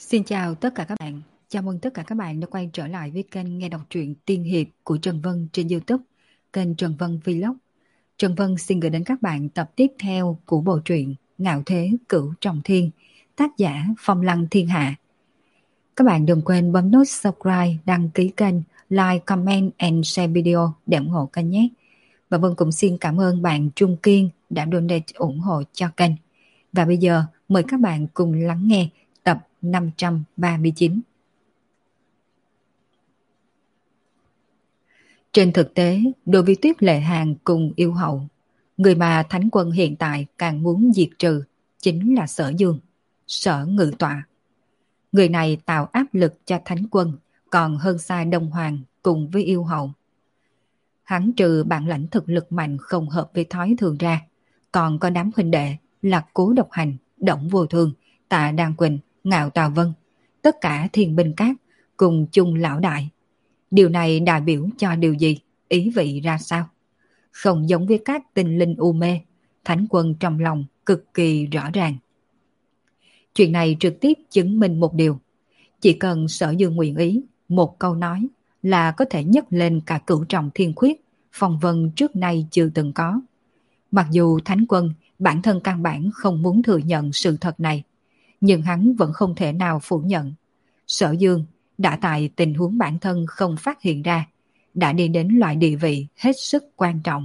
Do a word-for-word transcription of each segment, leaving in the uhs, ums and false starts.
Xin chào tất cả các bạn. Chào mừng tất cả các bạn đã quay trở lại với kênh nghe đọc truyện tiên hiệp của Trần Vân trên YouTube, kênh Trần Vân Vlog. Trần Vân xin gửi đến các bạn tập tiếp theo của bộ truyện Ngạo Thế Cửu Trọng Thiên, tác giả Phong Lăng Thiên Hạ. Các bạn đừng quên bấm nút subscribe, đăng ký kênh, like, comment and share video để ủng hộ kênh nhé. Và Vân cũng xin cảm ơn bạn Trung Kiên đã donate ủng hộ cho kênh. Và bây giờ mời các bạn cùng lắng nghe tập năm trăm ba mươi chín. Trên thực tế, đối với Tuyết Lệ Hàn cùng Yêu Hậu, người mà Thánh Quân hiện tại càng muốn diệt trừ chính là Sở Dương, Sở Ngự Tọa. Người này tạo áp lực cho Thánh Quân còn hơn xa Đông Hoàng cùng với Yêu Hậu. Hắn trừ bản lãnh thực lực mạnh không hợp với thói thường ra, còn có đám huynh đệ là Cố Độc Hành, Đổng Vô Thương, Tạ Đan Quỳnh, Ngạo Tào Vân, tất cả thiên binh cát cùng chung lão đại. Điều này đại biểu cho điều gì, ý vị ra sao? Không giống với các tinh linh u mê, Thánh Quân trong lòng cực kỳ rõ ràng. Chuyện này trực tiếp chứng minh một điều, chỉ cần Sở Dương nguyện ý, một câu nói là có thể nhấc lên cả cửu trọng thiên khuyết, phong vân trước nay chưa từng có. Mặc dù Thánh Quân bản thân căn bản không muốn thừa nhận sự thật này, nhưng hắn vẫn không thể nào phủ nhận. Sở Dương đã tại tình huống bản thân không phát hiện ra, đã đi đến loại địa vị hết sức quan trọng.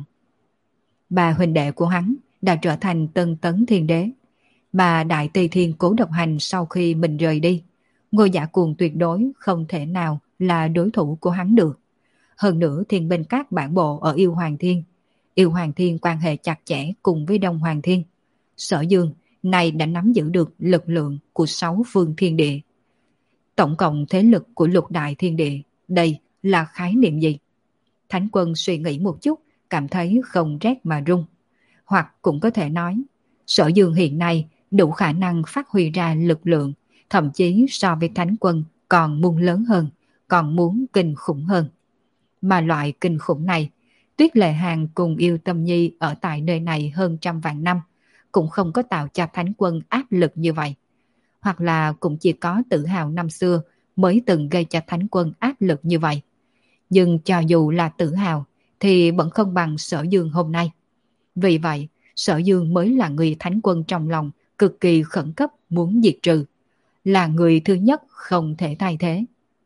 Ba huynh đệ của hắn đã trở thành tân tấn thiên đế, mà Đại Tây Thiên Cố Độc Hành sau khi mình rời đi, Ngôi Giả Cuồng tuyệt đối không thể nào là đối thủ của hắn được. Hơn nữa thiên binh các bản bộ ở Yêu Hoàng Thiên, Yêu Hoàng Thiên quan hệ chặt chẽ cùng với Đông Hoàng Thiên. Sở Dương này đã nắm giữ được lực lượng của sáu phương thiên địa. Tổng cộng thế lực của lục đại thiên địa, đây là khái niệm gì? Thánh Quân suy nghĩ một chút, cảm thấy không rét mà run. Hoặc cũng có thể nói, Sở Dương hiện nay đủ khả năng phát huy ra lực lượng, thậm chí so với Thánh Quân còn muốn lớn hơn, còn muốn kinh khủng hơn. Mà loại kinh khủng này, Tuyết Lệ Hàn cùng Yêu Tâm Nhi ở tại nơi này hơn trăm vạn năm, cũng không có tạo cho Thánh Quân áp lực như vậy. Hoặc là cũng chỉ có Tử Hào năm xưa mới từng gây cho Thánh Quân áp lực như vậy. Nhưng cho dù là Tử Hào thì vẫn không bằng Sở Dương hôm nay. Vì vậy, Sở Dương mới là người Thánh Quân trong lòng cực kỳ khẩn cấp muốn diệt trừ. Là người thứ nhất không thể thay thế.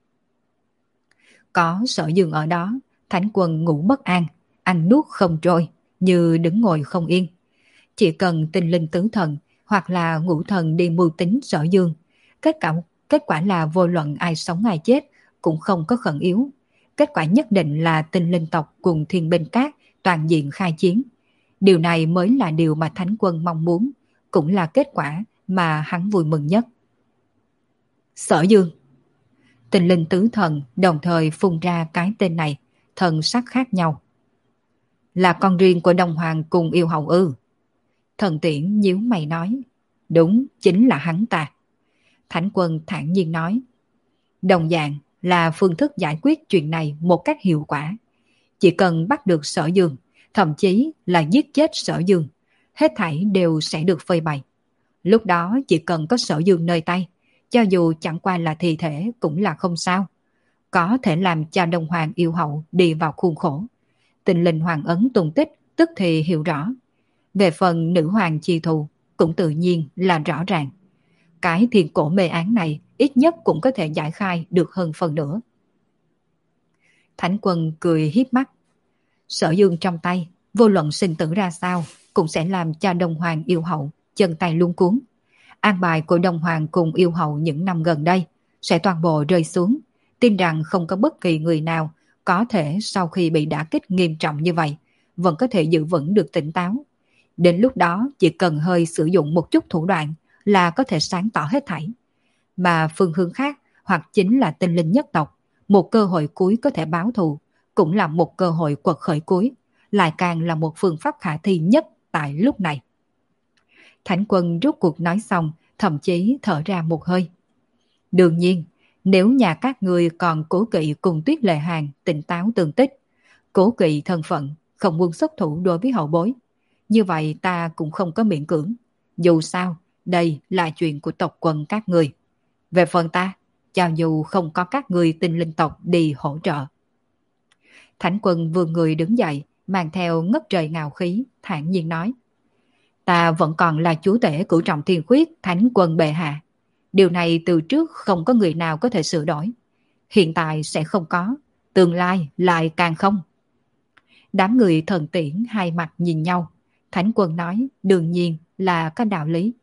Có Sở Dương ở đó, Thánh Quân ngủ bất an, ăn nuốt không trôi, như đứng ngồi không yên. Chỉ cần tinh linh tứ thần hoặc là ngũ thần đi mưu tính Sở Dương, kết quả, kết quả là vô luận ai sống ai chết cũng không có khẩn yếu. Kết quả nhất định là tinh linh tộc cùng thiên binh cát toàn diện khai chiến. Điều này mới là điều mà Thánh Quân mong muốn, cũng là kết quả mà hắn vui mừng nhất. Sở Dương. Tinh linh tứ thần đồng thời phun ra cái tên này, thần sắc khác nhau. Là con riêng của Đông Hoàng cùng Yêu Hậu ư? Thần Tiễn nhíu mày nói. Đúng, chính là hắn ta. Thánh Quân thản nhiên nói. Đồng dạng là phương thức giải quyết chuyện này một cách hiệu quả. Chỉ cần bắt được Sở Dương, thậm chí là giết chết Sở Dương, hết thảy đều sẽ được phơi bày. Lúc đó chỉ cần có Sở Dương nơi tay, cho dù chẳng qua là thi thể cũng là không sao. Có thể làm cho Đông Hoàng Yêu Hậu đi vào khuôn khổ. Tình linh hoàng ấn tung tích tức thì hiểu rõ. Về phần nữ hoàng chi thù cũng tự nhiên là rõ ràng. Cái thiên cổ mê án này ít nhất cũng có thể giải khai được hơn phần nữa. Thánh Quân cười hiếp mắt. Sở Dương trong tay, vô luận sinh tử ra sao, cũng sẽ làm cho Đông Hoàng Yêu Hậu chân tay luống cuống. An bài của Đông Hoàng cùng Yêu Hậu những năm gần đây sẽ toàn bộ rơi xuống. Tin rằng không có bất kỳ người nào có thể sau khi bị đả kích nghiêm trọng như vậy vẫn có thể giữ vững được tỉnh táo. Đến lúc đó chỉ cần hơi sử dụng một chút thủ đoạn là có thể sáng tỏ hết thảy. Mà phương hướng khác hoặc chính là tinh linh nhất tộc, một cơ hội cuối có thể báo thù, cũng là một cơ hội quật khởi cuối, lại càng là một phương pháp khả thi nhất tại lúc này. Thánh Quân rút cuộc nói xong, thậm chí thở ra một hơi. Đương nhiên, nếu nhà các ngươi còn cố kỵ cùng Tuyết Lệ Hàn tỉnh táo tường tích, cố kỵ thân phận, không muốn xuất thủ đối với hậu bối, như vậy ta cũng không có miễn cưỡng. Dù sao, đây là chuyện của tộc quần các người. Về phần ta, cho dù không có các người tinh linh tộc đi hỗ trợ. Thánh quân vươn người đứng dậy, mang theo ngất trời ngạo khí, thản nhiên nói. Ta vẫn còn là chúa tể cửu trọng thiên khuyết thánh quân bệ hạ. Điều này từ trước không có người nào có thể sửa đổi. Hiện tại sẽ không có, tương lai lại càng không. Đám người thần tiễn hai mặt nhìn nhau. Thánh quân nói đương nhiên là có đạo lý.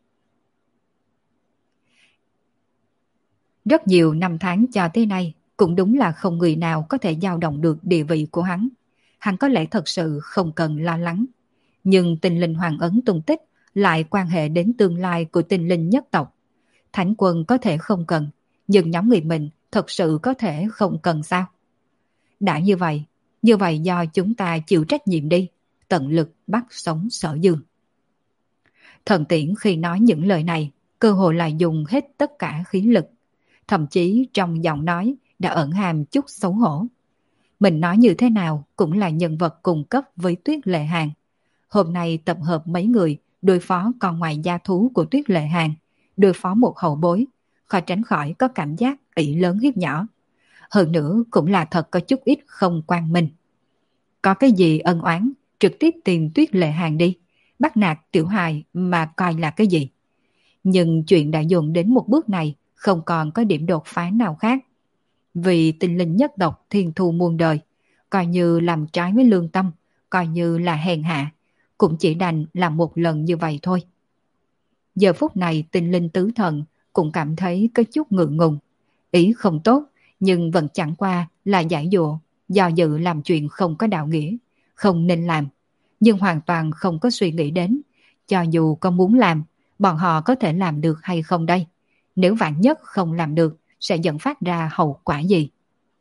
Rất nhiều năm tháng cho tới nay, cũng đúng là không người nào có thể dao động được địa vị của hắn. Hắn có lẽ thật sự không cần lo lắng. Nhưng tinh linh hoàng ấn tung tích lại quan hệ đến tương lai của tinh linh nhất tộc. Thánh quân có thể không cần, nhưng nhóm người mình thật sự có thể không cần sao? Đã như vậy, như vậy do chúng ta chịu trách nhiệm đi, tận lực bắt sống Sở Dương. Thần tiễn khi nói những lời này, cơ hội là dùng hết tất cả khí lực. Thậm chí trong giọng nói đã ẩn hàm chút xấu hổ. Mình nói như thế nào cũng là nhân vật cùng cấp với Tuyết Lệ Hàn. Hôm nay tập hợp mấy người đối phó con ngoài gia thú của Tuyết Lệ Hàn, đối phó một hậu bối, khó tránh khỏi có cảm giác ỷ lớn hiếp nhỏ. Hơn nữa cũng là thật có chút ít không quan minh. Có cái gì ân oán, trực tiếp tìm Tuyết Lệ Hàn đi, bắt nạt tiểu hài mà coi là cái gì. Nhưng chuyện đã dồn đến một bước này, không còn có điểm đột phá nào khác. Vì tinh linh nhất tộc thiên thu muôn đời, coi như làm trái với lương tâm, coi như là hèn hạ, cũng chỉ đành làm một lần như vậy thôi. Giờ phút này tinh linh tứ thần cũng cảm thấy có chút ngượng ngùng. Ý không tốt, nhưng vẫn chẳng qua là giải dụa, do dự làm chuyện không có đạo nghĩa, không nên làm. Nhưng hoàn toàn không có suy nghĩ đến, cho dù có muốn làm, bọn họ có thể làm được hay không đây? Nếu vạn nhất không làm được, sẽ dẫn phát ra hậu quả gì?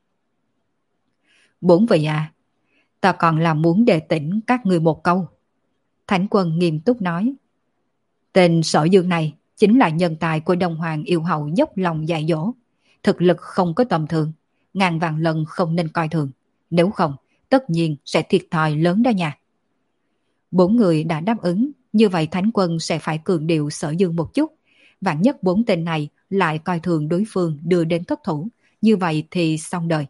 Bốn vị à, ta còn là muốn đề tỉnh các người một câu. Thánh quân nghiêm túc nói. Tên Sở Dương này chính là nhân tài của Đông Hoàng yêu hậu dốc lòng dạy dỗ. Thực lực không có tầm thường, ngàn vạn lần không nên coi thường. Nếu không, tất nhiên sẽ thiệt thòi lớn đó nha. Bốn người đã đáp ứng, như vậy Thánh quân sẽ phải cường điệu Sở Dương một chút. Vạn nhất bốn tên này lại coi thường đối phương đưa đến thất thủ, như vậy thì xong đời.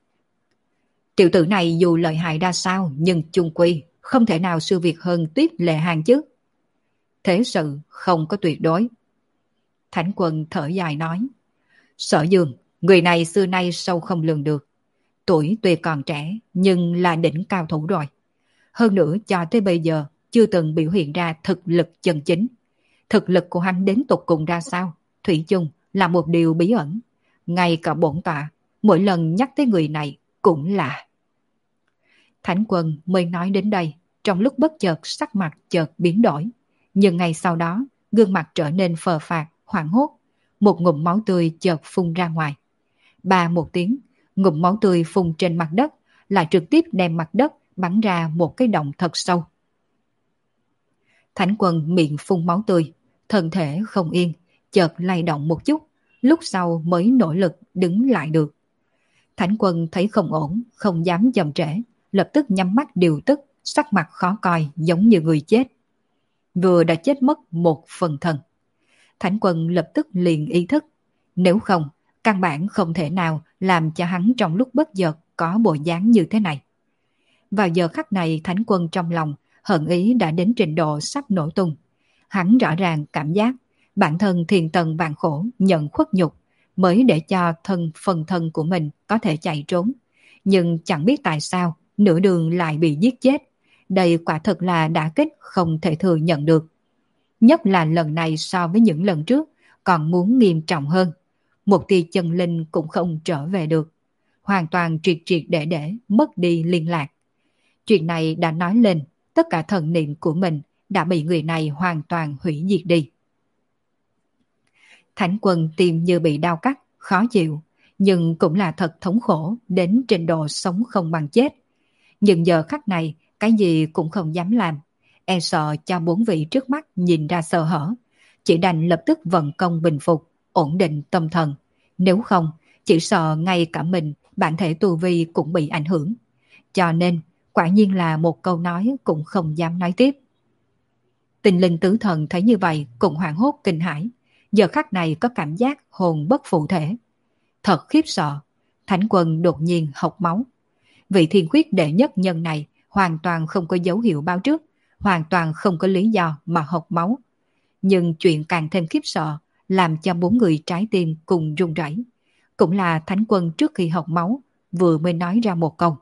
Tiểu tử này dù lợi hại ra sao, nhưng chung quy không thể nào siêu việt hơn Tuyết Lệ Hàn chứ. Thế sự không có tuyệt đối. Thánh quân thở dài nói. Sở Dương, người này xưa nay sâu không lường được. Tuổi tuy còn trẻ, nhưng là đỉnh cao thủ rồi. Hơn nữa cho tới bây giờ chưa từng biểu hiện ra thực lực chân chính. Thực lực của hắn đến tục cùng ra sao, thủy chung là một điều bí ẩn. Ngay cả bổn tọa, mỗi lần nhắc tới người này cũng là... Thánh quân mới nói đến đây, trong lúc bất chợt sắc mặt chợt biến đổi. Nhưng ngay sau đó, gương mặt trở nên phờ phạc, hoảng hốt. Một ngụm máu tươi chợt phun ra ngoài. Ba một tiếng, ngụm máu tươi phun trên mặt đất, lại trực tiếp đem mặt đất bắn ra một cái động thật sâu. Thánh quân miệng phun máu tươi, thân thể không yên, chợt lay động một chút, lúc sau mới nỗ lực đứng lại được. Thánh quân thấy không ổn, không dám chậm trễ, lập tức nhắm mắt điều tức, sắc mặt khó coi giống như người chết. Vừa đã chết mất một phần thân. Thánh quân lập tức liền ý thức, nếu không, căn bản không thể nào làm cho hắn trong lúc bất chợt có bộ dáng như thế này. Vào giờ khắc này Thánh quân trong lòng hận ý đã đến trình độ sắp nổ tung. Hắn rõ ràng cảm giác bản thân thiền tần vạn khổ nhận khuất nhục mới để cho thân phần thân của mình có thể chạy trốn. Nhưng chẳng biết tại sao nửa đường lại bị giết chết. Đây quả thật là đả kích không thể thừa nhận được. Nhất là lần này so với những lần trước còn muốn nghiêm trọng hơn. Một tia chân linh cũng không trở về được. Hoàn toàn triệt triệt để để mất đi liên lạc. Chuyện này đã nói lên tất cả thần niệm của mình đã bị người này hoàn toàn hủy diệt đi. Thánh quân tim như bị đau cắt, khó chịu, nhưng cũng là thật thống khổ đến trình độ sống không bằng chết. Nhưng giờ khắc này, cái gì cũng không dám làm, e sợ cho bốn vị trước mắt nhìn ra sơ hở, chỉ đành lập tức vận công bình phục, ổn định tâm thần. Nếu không, chỉ sợ ngay cả mình, bản thể tu vi cũng bị ảnh hưởng. Cho nên, quả nhiên là một câu nói cũng không dám nói tiếp. Tinh linh tứ thần thấy như vậy cũng hoảng hốt kinh hãi, giờ khắc này có cảm giác hồn bất phụ thể. Thật khiếp sợ, Thánh Quân đột nhiên hộc máu. Vị thiên khuyết đệ nhất nhân này hoàn toàn không có dấu hiệu báo trước, hoàn toàn không có lý do mà hộc máu. Nhưng chuyện càng thêm khiếp sợ, làm cho bốn người trái tim cùng run rẩy. Cũng là Thánh Quân trước khi hộc máu, vừa mới nói ra một câu.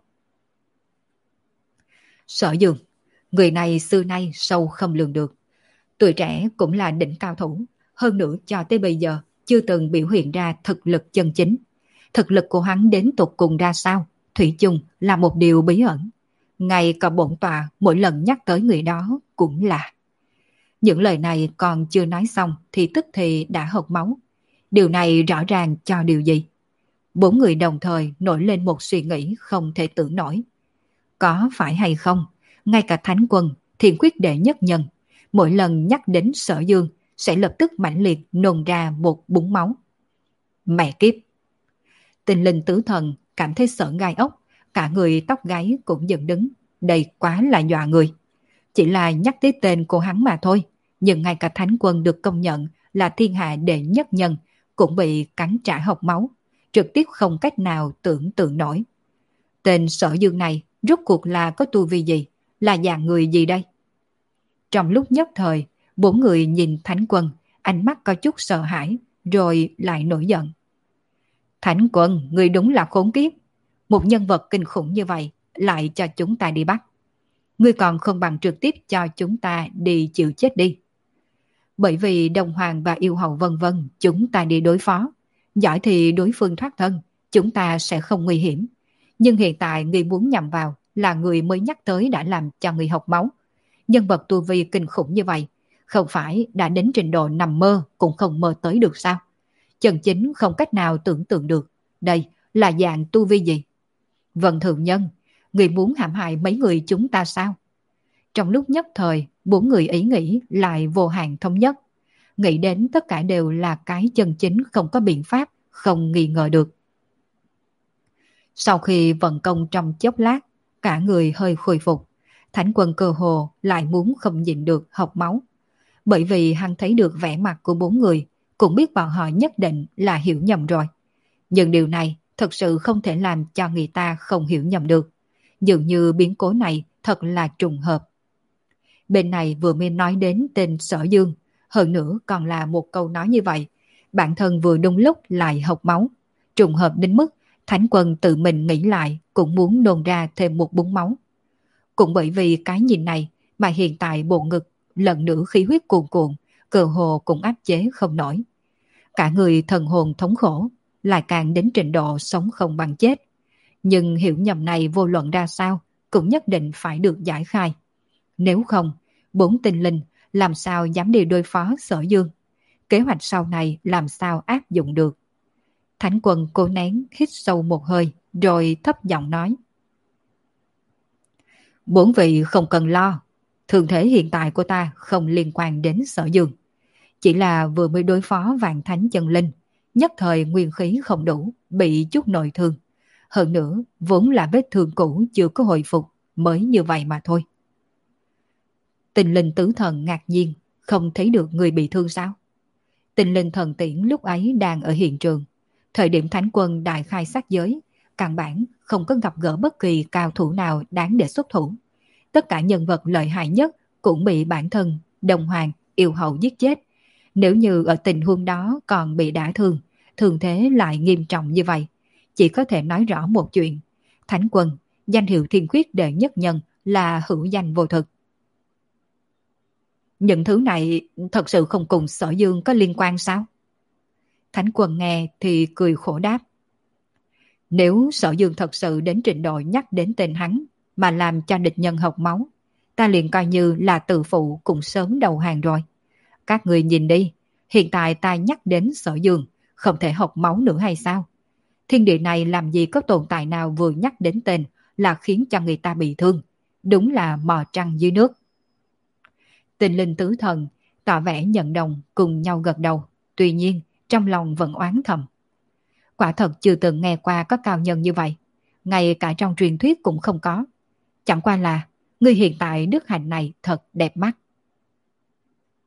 Sở Dương, người này xưa nay sâu không lường được. Tuổi trẻ cũng là đỉnh cao thủ, hơn nữa cho tới bây giờ chưa từng biểu hiện ra thực lực chân chính. Thực lực của hắn đến tột cùng ra sao, thủy chung là một điều bí ẩn. Ngay cả bổn tọa mỗi lần nhắc tới người đó cũng là. Những lời này còn chưa nói xong thì tức thì đã hộc máu. Điều này rõ ràng cho điều gì? Bốn người đồng thời nổi lên một suy nghĩ không thể tưởng nổi. Có phải hay không, ngay cả Thánh Quân, thiên quyết đệ nhất nhân, mỗi lần nhắc đến Sở Dương sẽ lập tức mãnh liệt nôn ra một búng máu. Mẹ kiếp! Tinh linh tứ thần cảm thấy sợ gai ốc, cả người tóc gáy cũng dựng đứng. Đây quá là dọa người. Chỉ là nhắc tới tên của hắn mà thôi, nhưng ngay cả Thánh Quân được công nhận là thiên hạ đệ nhất nhân cũng bị cắn trả hộc máu, trực tiếp không cách nào tưởng tượng nổi. Tên Sở Dương này rốt cuộc là có tu vi gì, là dạng người gì đây? Trong lúc nhất thời, bốn người nhìn Thánh Quân, ánh mắt có chút sợ hãi, rồi lại nổi giận. Thánh Quân, người đúng là khốn kiếp. Một nhân vật kinh khủng như vậy, lại cho chúng ta đi bắt. Ngươi còn không bằng trực tiếp cho chúng ta đi chịu chết đi. Bởi vì Đồng Hoàng và Yêu Hậu vân vân chúng ta đi đối phó. Giỏi thì đối phương thoát thân, chúng ta sẽ không nguy hiểm. Nhưng hiện tại người muốn nhằm vào là người mới nhắc tới đã làm cho người học máu. Nhân vật tu vi kinh khủng như vậy, không phải đã đến trình độ nằm mơ cũng không mơ tới được sao? Chân chính không cách nào tưởng tượng được. Đây là dạng tu vi gì? Vân Thượng Nhân, người muốn hãm hại mấy người chúng ta sao? Trong lúc nhất thời, bốn người ý nghĩ lại vô hạn thống nhất. Nghĩ đến tất cả đều là cái chân chính không có biện pháp, không nghi ngờ được. Sau khi vận công trong chốc lát, cả người hơi khôi phục. Thánh Quân cơ hồ lại muốn không nhịn được học máu. Bởi vì hắn thấy được vẻ mặt của bốn người, cũng biết bọn họ nhất định là hiểu nhầm rồi. Nhưng điều này thật sự không thể làm cho người ta không hiểu nhầm được. Dường như biến cố này thật là trùng hợp. Bên này vừa mới nói đến tên Sở Dương, hơn nữa còn là một câu nói như vậy. Bản thân vừa đúng lúc lại học máu. Trùng hợp đến mức Thánh Quân tự mình nghĩ lại cũng muốn nôn ra thêm một búng máu. Cũng bởi vì cái nhìn này mà hiện tại bộ ngực lần nữa khí huyết cuồn cuộn, cơ hồ cũng áp chế không nổi. Cả người thần hồn thống khổ, lại càng đến trình độ sống không bằng chết. Nhưng hiểu nhầm này vô luận ra sao cũng nhất định phải được giải khai. Nếu không, bốn tinh linh làm sao dám đi đối phó Sở Dương? Kế hoạch sau này làm sao áp dụng được? Thánh Quân cố nén hít sâu một hơi rồi thấp giọng nói. Bốn vị không cần lo. Thường thế hiện tại của ta không liên quan đến Sở Dương. Chỉ là vừa mới đối phó vạn thánh chân linh, nhất thời nguyên khí không đủ, bị chút nội thương. Hơn nữa, vốn là vết thương cũ chưa có hồi phục, mới như vậy mà thôi. Tình linh tứ thần ngạc nhiên, không thấy được người bị thương sao? Tình linh thần tiễn lúc ấy đang ở hiện trường. Thời điểm Thánh Quân đại khai sát giới, căn bản không có gặp gỡ bất kỳ cao thủ nào đáng để xuất thủ. Tất cả nhân vật lợi hại nhất cũng bị bản thân, Đồng Hoàng, Yêu Hậu giết chết. Nếu như ở tình huống đó còn bị đả thương, thường thế lại nghiêm trọng như vậy, chỉ có thể nói rõ một chuyện. Thánh Quân, danh hiệu thiên khuyết đệ nhất nhân là hữu danh vô thực. Những thứ này thật sự không cùng Sở Dương có liên quan sao? Thánh Quân nghe thì cười khổ đáp. Nếu Sở Dương thật sự đến trình độ nhắc đến tên hắn mà làm cho địch nhân học máu, ta liền coi như là tự phụ cũng sớm đầu hàng rồi. Các người nhìn đi, hiện tại ta nhắc đến Sở Dương, không thể học máu nữa hay sao? Thiên địa này làm gì có tồn tại nào vừa nhắc đến tên là khiến cho người ta bị thương. Đúng là mò trăng dưới nước. Tình linh tứ thần tỏ vẻ nhận đồng cùng nhau gật đầu. Tuy nhiên trong lòng vẫn oán thầm. Quả thật chưa từng nghe qua có cao nhân như vậy. Ngay cả trong truyền thuyết cũng không có. Chẳng qua là người hiện tại đức hạnh này thật đẹp mắt.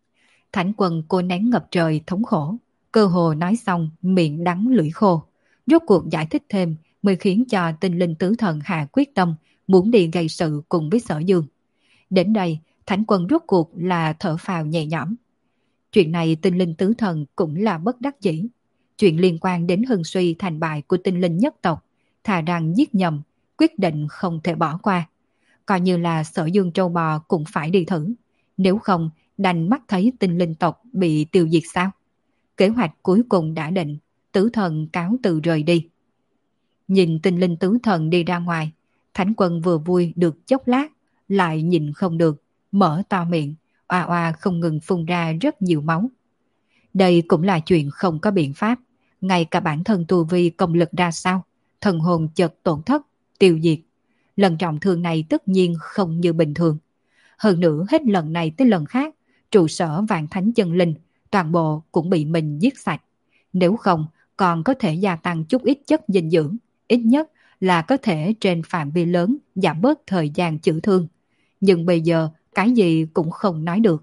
Thánh quân cô nén ngập trời thống khổ, cơ hồ nói xong miệng đắng lưỡi khô. Rốt cuộc giải thích thêm mới khiến cho tinh linh tứ thần hạ quyết tâm muốn đi gây sự cùng với Sở Dương. Đến đây, Thánh quân rốt cuộc là thở phào nhẹ nhõm. Chuyện này tinh linh tứ thần cũng là bất đắc dĩ. Chuyện liên quan đến hưng suy thành bại của tinh linh nhất tộc, thà rằng giết nhầm, quyết định không thể bỏ qua. Coi như là Sở Dương trâu bò cũng phải đi thử. Nếu không, đành mắt thấy tinh linh tộc bị tiêu diệt sao? Kế hoạch cuối cùng đã định, tứ thần cáo từ rời đi. Nhìn tinh linh tứ thần đi ra ngoài, Thánh quân vừa vui được chốc lát, lại nhìn không được, mở to miệng, oa oa không ngừng phun ra rất nhiều máu. Đây cũng là chuyện không có biện pháp, ngay cả bản thân tu vi công lực ra sao, thần hồn chợt tổn thất, tiêu diệt. Lần trọng thương này tất nhiên không như bình thường. Hơn nữa hết lần này tới lần khác, trụ sở Vạn Thánh Chân Linh, toàn bộ cũng bị mình giết sạch. Nếu không, còn có thể gia tăng chút ít chất dinh dưỡng, ít nhất là có thể trên phạm vi lớn giảm bớt thời gian chữa thương. Nhưng bây giờ cái gì cũng không nói được.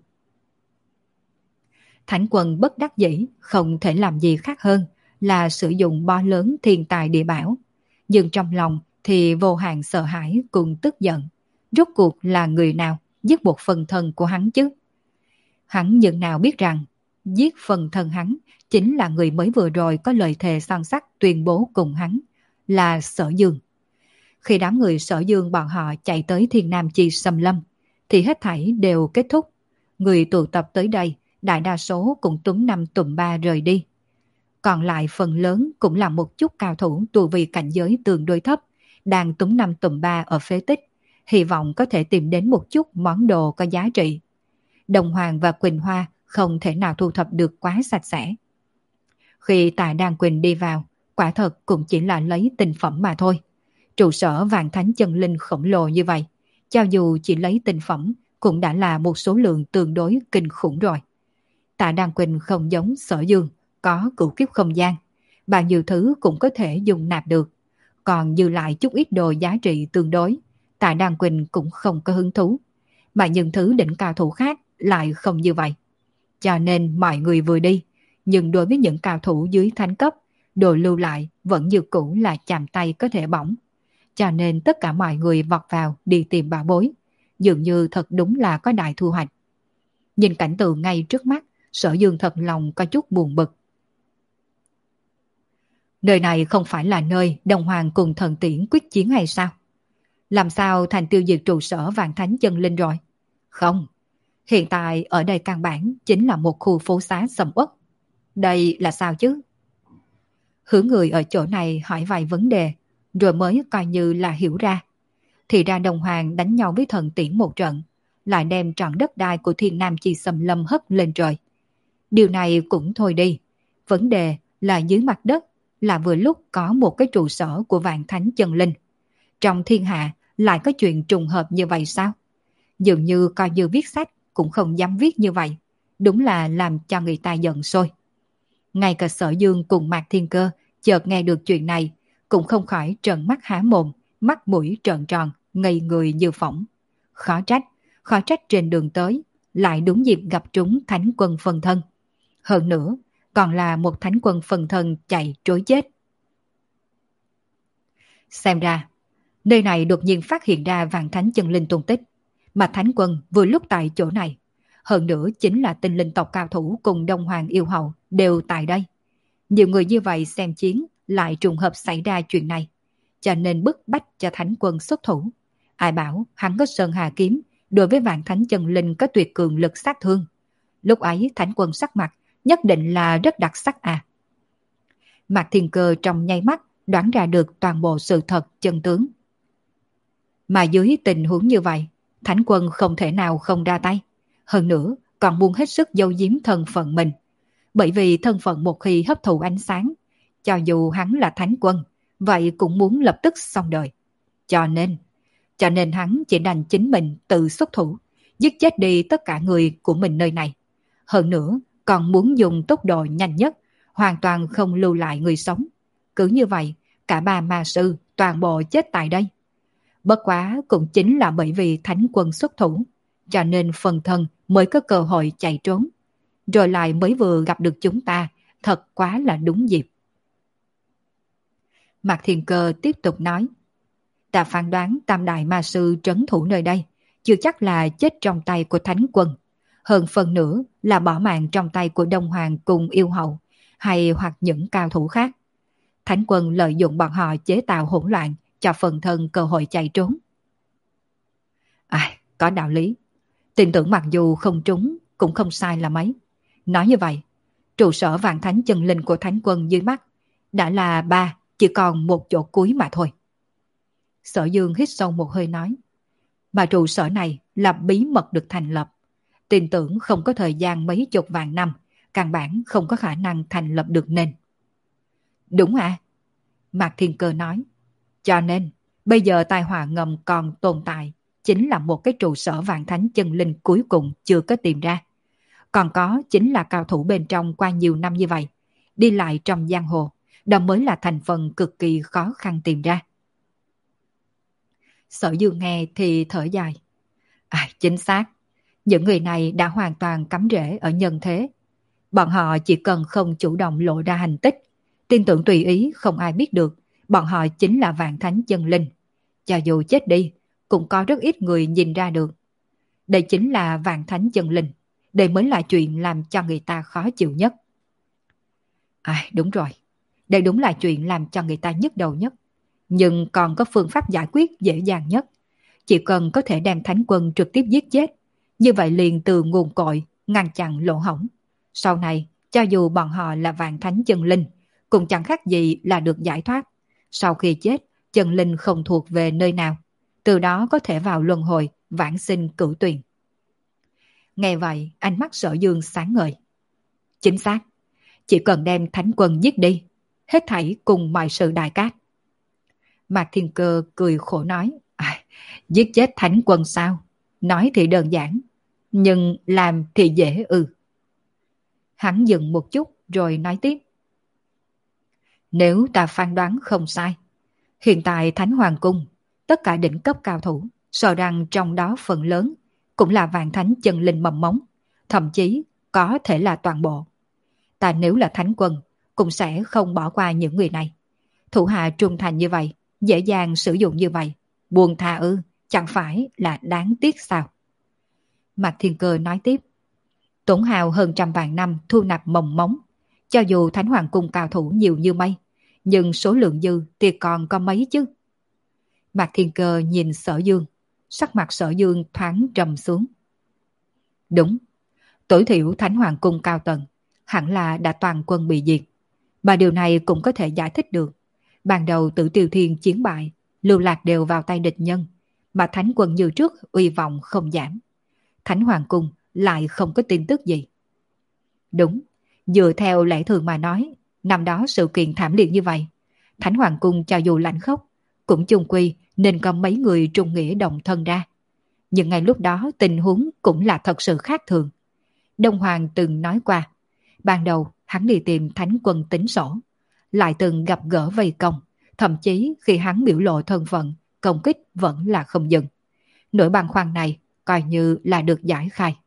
Thánh quân bất đắc dĩ, không thể làm gì khác hơn là sử dụng bo lớn thiên tài địa bảo. Nhưng trong lòng thì vô hạn sợ hãi cùng tức giận. Rốt cuộc là người nào giết một phần thân của hắn chứ? Hắn nhưng nào biết rằng giết phần thân hắn chính là người mới vừa rồi có lời thề son sắt tuyên bố cùng hắn, là Sở Dương. Khi đám người Sở Dương bọn họ chạy tới Thiên Nam Chi Xâm Lâm thì hết thảy đều kết thúc. Người tụ tập tới đây đại đa số cũng túm năm tụm ba rời đi. Còn lại phần lớn cũng là một chút cao thủ tu vi cảnh giới tương đối thấp, đang túm năm tụm ba ở phế tích, hy vọng có thể tìm đến một chút món đồ có giá trị. Đồng Hoàng và Quỳnh Hoa không thể nào thu thập được quá sạch sẽ. Khi Tạ Đan Quỳnh đi vào, quả thật cũng chỉ là lấy tinh phẩm mà thôi. Trụ sở Vạn Thánh Chân Linh khổng lồ như vậy, cho dù chỉ lấy tinh phẩm cũng đã là một số lượng tương đối kinh khủng rồi. Tạ Đan Quỳnh không giống Sở Dương, có cửu kiếp không gian, bao nhiêu thứ cũng có thể dùng nạp được. Còn dư lại chút ít đồ giá trị tương đối, Tạ Đan Quỳnh cũng không có hứng thú. Mà những thứ đỉnh cao thủ khác lại không như vậy. Cho nên mọi người vừa đi, nhưng đối với những cao thủ dưới thánh cấp, đồ lưu lại vẫn như cũ là chạm tay có thể bỏng. Cho nên tất cả mọi người vọt vào đi tìm bảo bối, dường như thật đúng là có đại thu hoạch. Nhìn cảnh tượng ngay trước mắt, Sở Dương thật lòng có chút buồn bực. Nơi này không phải là nơi Đồng Hoàng cùng thần tiễn quyết chiến hay sao? Làm sao thành tiêu diệt trụ sở Vạn Thánh Chân Linh rồi? Không, hiện tại ở đây căn bản chính là một khu phố xá sầm uất. Đây là sao chứ? Hướng người ở chỗ này hỏi vài vấn đề, rồi mới coi như là hiểu ra. Thì ra Đồng Hoàng đánh nhau với thần tiễn một trận, lại đem trọn đất đai của Thiên Nam Chi Xâm Lâm hất lên trời. Điều này cũng thôi đi. Vấn đề là dưới mặt đất là vừa lúc có một cái trụ sở của Vạn Thánh Chân Linh. Trong thiên hạ lại có chuyện trùng hợp như vậy sao? Dường như coi như viết sách cũng không dám viết như vậy. Đúng là làm cho người ta giận sôi. Ngay cả Sở Dương cùng Mạc Thiên Cơ chợt nghe được chuyện này, cũng không khỏi trợn mắt há mồm, mắt mũi trợn tròn, ngây người như phỏng. Khó trách, khó trách trên đường tới, lại đúng dịp gặp trúng thánh quân phân thân. Hơn nữa, còn là một thánh quân phân thân chạy trối chết. Xem ra, nơi này đột nhiên phát hiện ra Vạn Thánh Chân Linh tung tích, mà thánh quân vừa lúc tại chỗ này. Hơn nữa chính là tinh linh tộc cao thủ cùng Đông Hoàng yêu hậu đều tại đây. Nhiều người như vậy xem chiến lại trùng hợp xảy ra chuyện này, cho nên bức bách cho thánh quân xuất thủ. Ai bảo hắn có Sơn Hà Kiếm, đối với Vạn Thánh Chân Linh có tuyệt cường lực sát thương. Lúc ấy thánh quân sắc mặt nhất định là rất đặc sắc à. Mạc Thiên Cơ trong nháy mắt đoán ra được toàn bộ sự thật chân tướng. Mà dưới tình huống như vậy, thánh quân không thể nào không ra tay. Hơn nữa còn muốn hết sức giấu giếm thân phận mình. Bởi vì thân phận một khi hấp thụ ánh sáng, cho dù hắn là thánh quân, vậy cũng muốn lập tức xong đời. Cho nên, cho nên hắn chỉ đành chính mình tự xuất thủ, giết chết đi tất cả người của mình nơi này. Hơn nữa còn muốn dùng tốc độ nhanh nhất, hoàn toàn không lưu lại người sống. Cứ như vậy, cả ba ma sư toàn bộ chết tại đây. Bất quá cũng chính là bởi vì thánh quân xuất thủ, cho nên phần thân mới có cơ hội chạy trốn. rồi lại mới vừa gặp được chúng ta, thật quá là đúng dịp. Mạc Thiên Cơ tiếp tục nói, ta phán đoán tam đại ma sư trấn thủ nơi đây, chưa chắc là chết trong tay của thánh quân, hơn phần nữa là bỏ mạng trong tay của Đông Hoàng cùng yêu hậu, hay hoặc những cao thủ khác. Thánh quân lợi dụng bọn họ chế tạo hỗn loạn, cho phần thân cơ hội chạy trốn. À, có đạo lý. Tin tưởng mặc dù không trúng, cũng không sai là mấy. Nói như vậy, trụ sở vạn thánh chân linh của thánh quân dưới mắt đã là ba, chỉ còn một chỗ cuối mà thôi. Sở Dương hít sâu một hơi nói, mà trụ sở này là bí mật được thành lập. Tin tưởng không có thời gian mấy chục vạn năm, căn bản không có khả năng thành lập được nên. Đúng à? Mạc Thiên Cơ nói, cho nên bây giờ tai họa ngầm còn tồn tại, chính là một cái trụ sở vạn thánh chân linh cuối cùng chưa có tìm ra. Còn có chính là cao thủ bên trong qua nhiều năm như vậy, đi lại trong giang hồ, đó mới là thành phần cực kỳ khó khăn tìm ra. Sở Dương nghe thì thở dài. À, chính xác, những người này đã hoàn toàn cắm rễ ở nhân thế. Bọn họ chỉ cần không chủ động lộ ra hành tích, tin tưởng tùy ý không ai biết được, bọn họ chính là vạn thánh chân linh. Cho dù chết đi, cũng có rất ít người nhìn ra được. Đây chính là vạn thánh chân linh, đây mới là chuyện làm cho người ta khó chịu nhất. À, đúng rồi, đây đúng là chuyện làm cho người ta nhức đầu nhất. Nhưng còn có phương pháp giải quyết dễ dàng nhất. Chỉ cần có thể đem thánh quân trực tiếp giết chết, như vậy liền từ nguồn cội, ngăn chặn lỗ hổng. Sau này, cho dù bọn họ là vạn thánh chân linh, cũng chẳng khác gì là được giải thoát. Sau khi chết, chân linh không thuộc về nơi nào, từ đó có thể vào luân hồi, vãng sinh cửu tuyền. Nghe vậy, ánh mắt Sở Dương sáng ngời. Chính xác, chỉ cần đem thánh quân giết đi, hết thảy cùng mọi sự đại cát. Mạc Thiên Cơ cười khổ nói, à, giết chết thánh quân sao? Nói thì đơn giản, nhưng làm thì dễ ư. Hắn dừng một chút rồi nói tiếp. Nếu ta phán đoán không sai, hiện tại Thánh Hoàng Cung, tất cả đỉnh cấp cao thủ, sợ rằng trong đó phần lớn cũng là vạn thánh chân linh mầm móng, thậm chí có thể là toàn bộ. Ta nếu là thánh quân, cũng sẽ không bỏ qua những người này. Thủ hạ trung thành như vậy, dễ dàng sử dụng như vậy, buông tha ư, chẳng phải là đáng tiếc sao? Mạc Thiên Cơ nói tiếp. Tổn hào hơn trăm vạn năm thu nạp mầm móng, cho dù Thánh Hoàng Cung cao thủ nhiều như mây, nhưng số lượng dư thì còn có mấy chứ? Mạc Thiên Cơ nhìn Sở Dương, sắc mặt Sở Dương thoáng trầm xuống. Đúng, tối thiểu Thánh Hoàng Cung cao tầng hẳn là đã toàn quân bị diệt, mà điều này cũng có thể giải thích được. Ban đầu Tử Tiêu Thiên chiến bại, lưu lạc đều vào tay địch nhân, mà Thánh quân như trước uy vọng không giảm. Thánh Hoàng Cung lại không có tin tức gì. Đúng, dựa theo lẽ thường mà nói, năm đó sự kiện thảm liệt như vậy, Thánh Hoàng Cung cho dù lạnh khốc, cũng chung quy nên có mấy người trung nghĩa đồng thân ra. Nhưng ngay lúc đó tình huống cũng là thật sự khác thường. Đông Hoàng từng nói qua, ban đầu hắn đi tìm Thánh quân tính sổ, lại từng gặp gỡ vây công, thậm chí khi hắn biểu lộ thân phận, công kích vẫn là không dừng. Nỗi băn khoăn này coi như là được giải khai.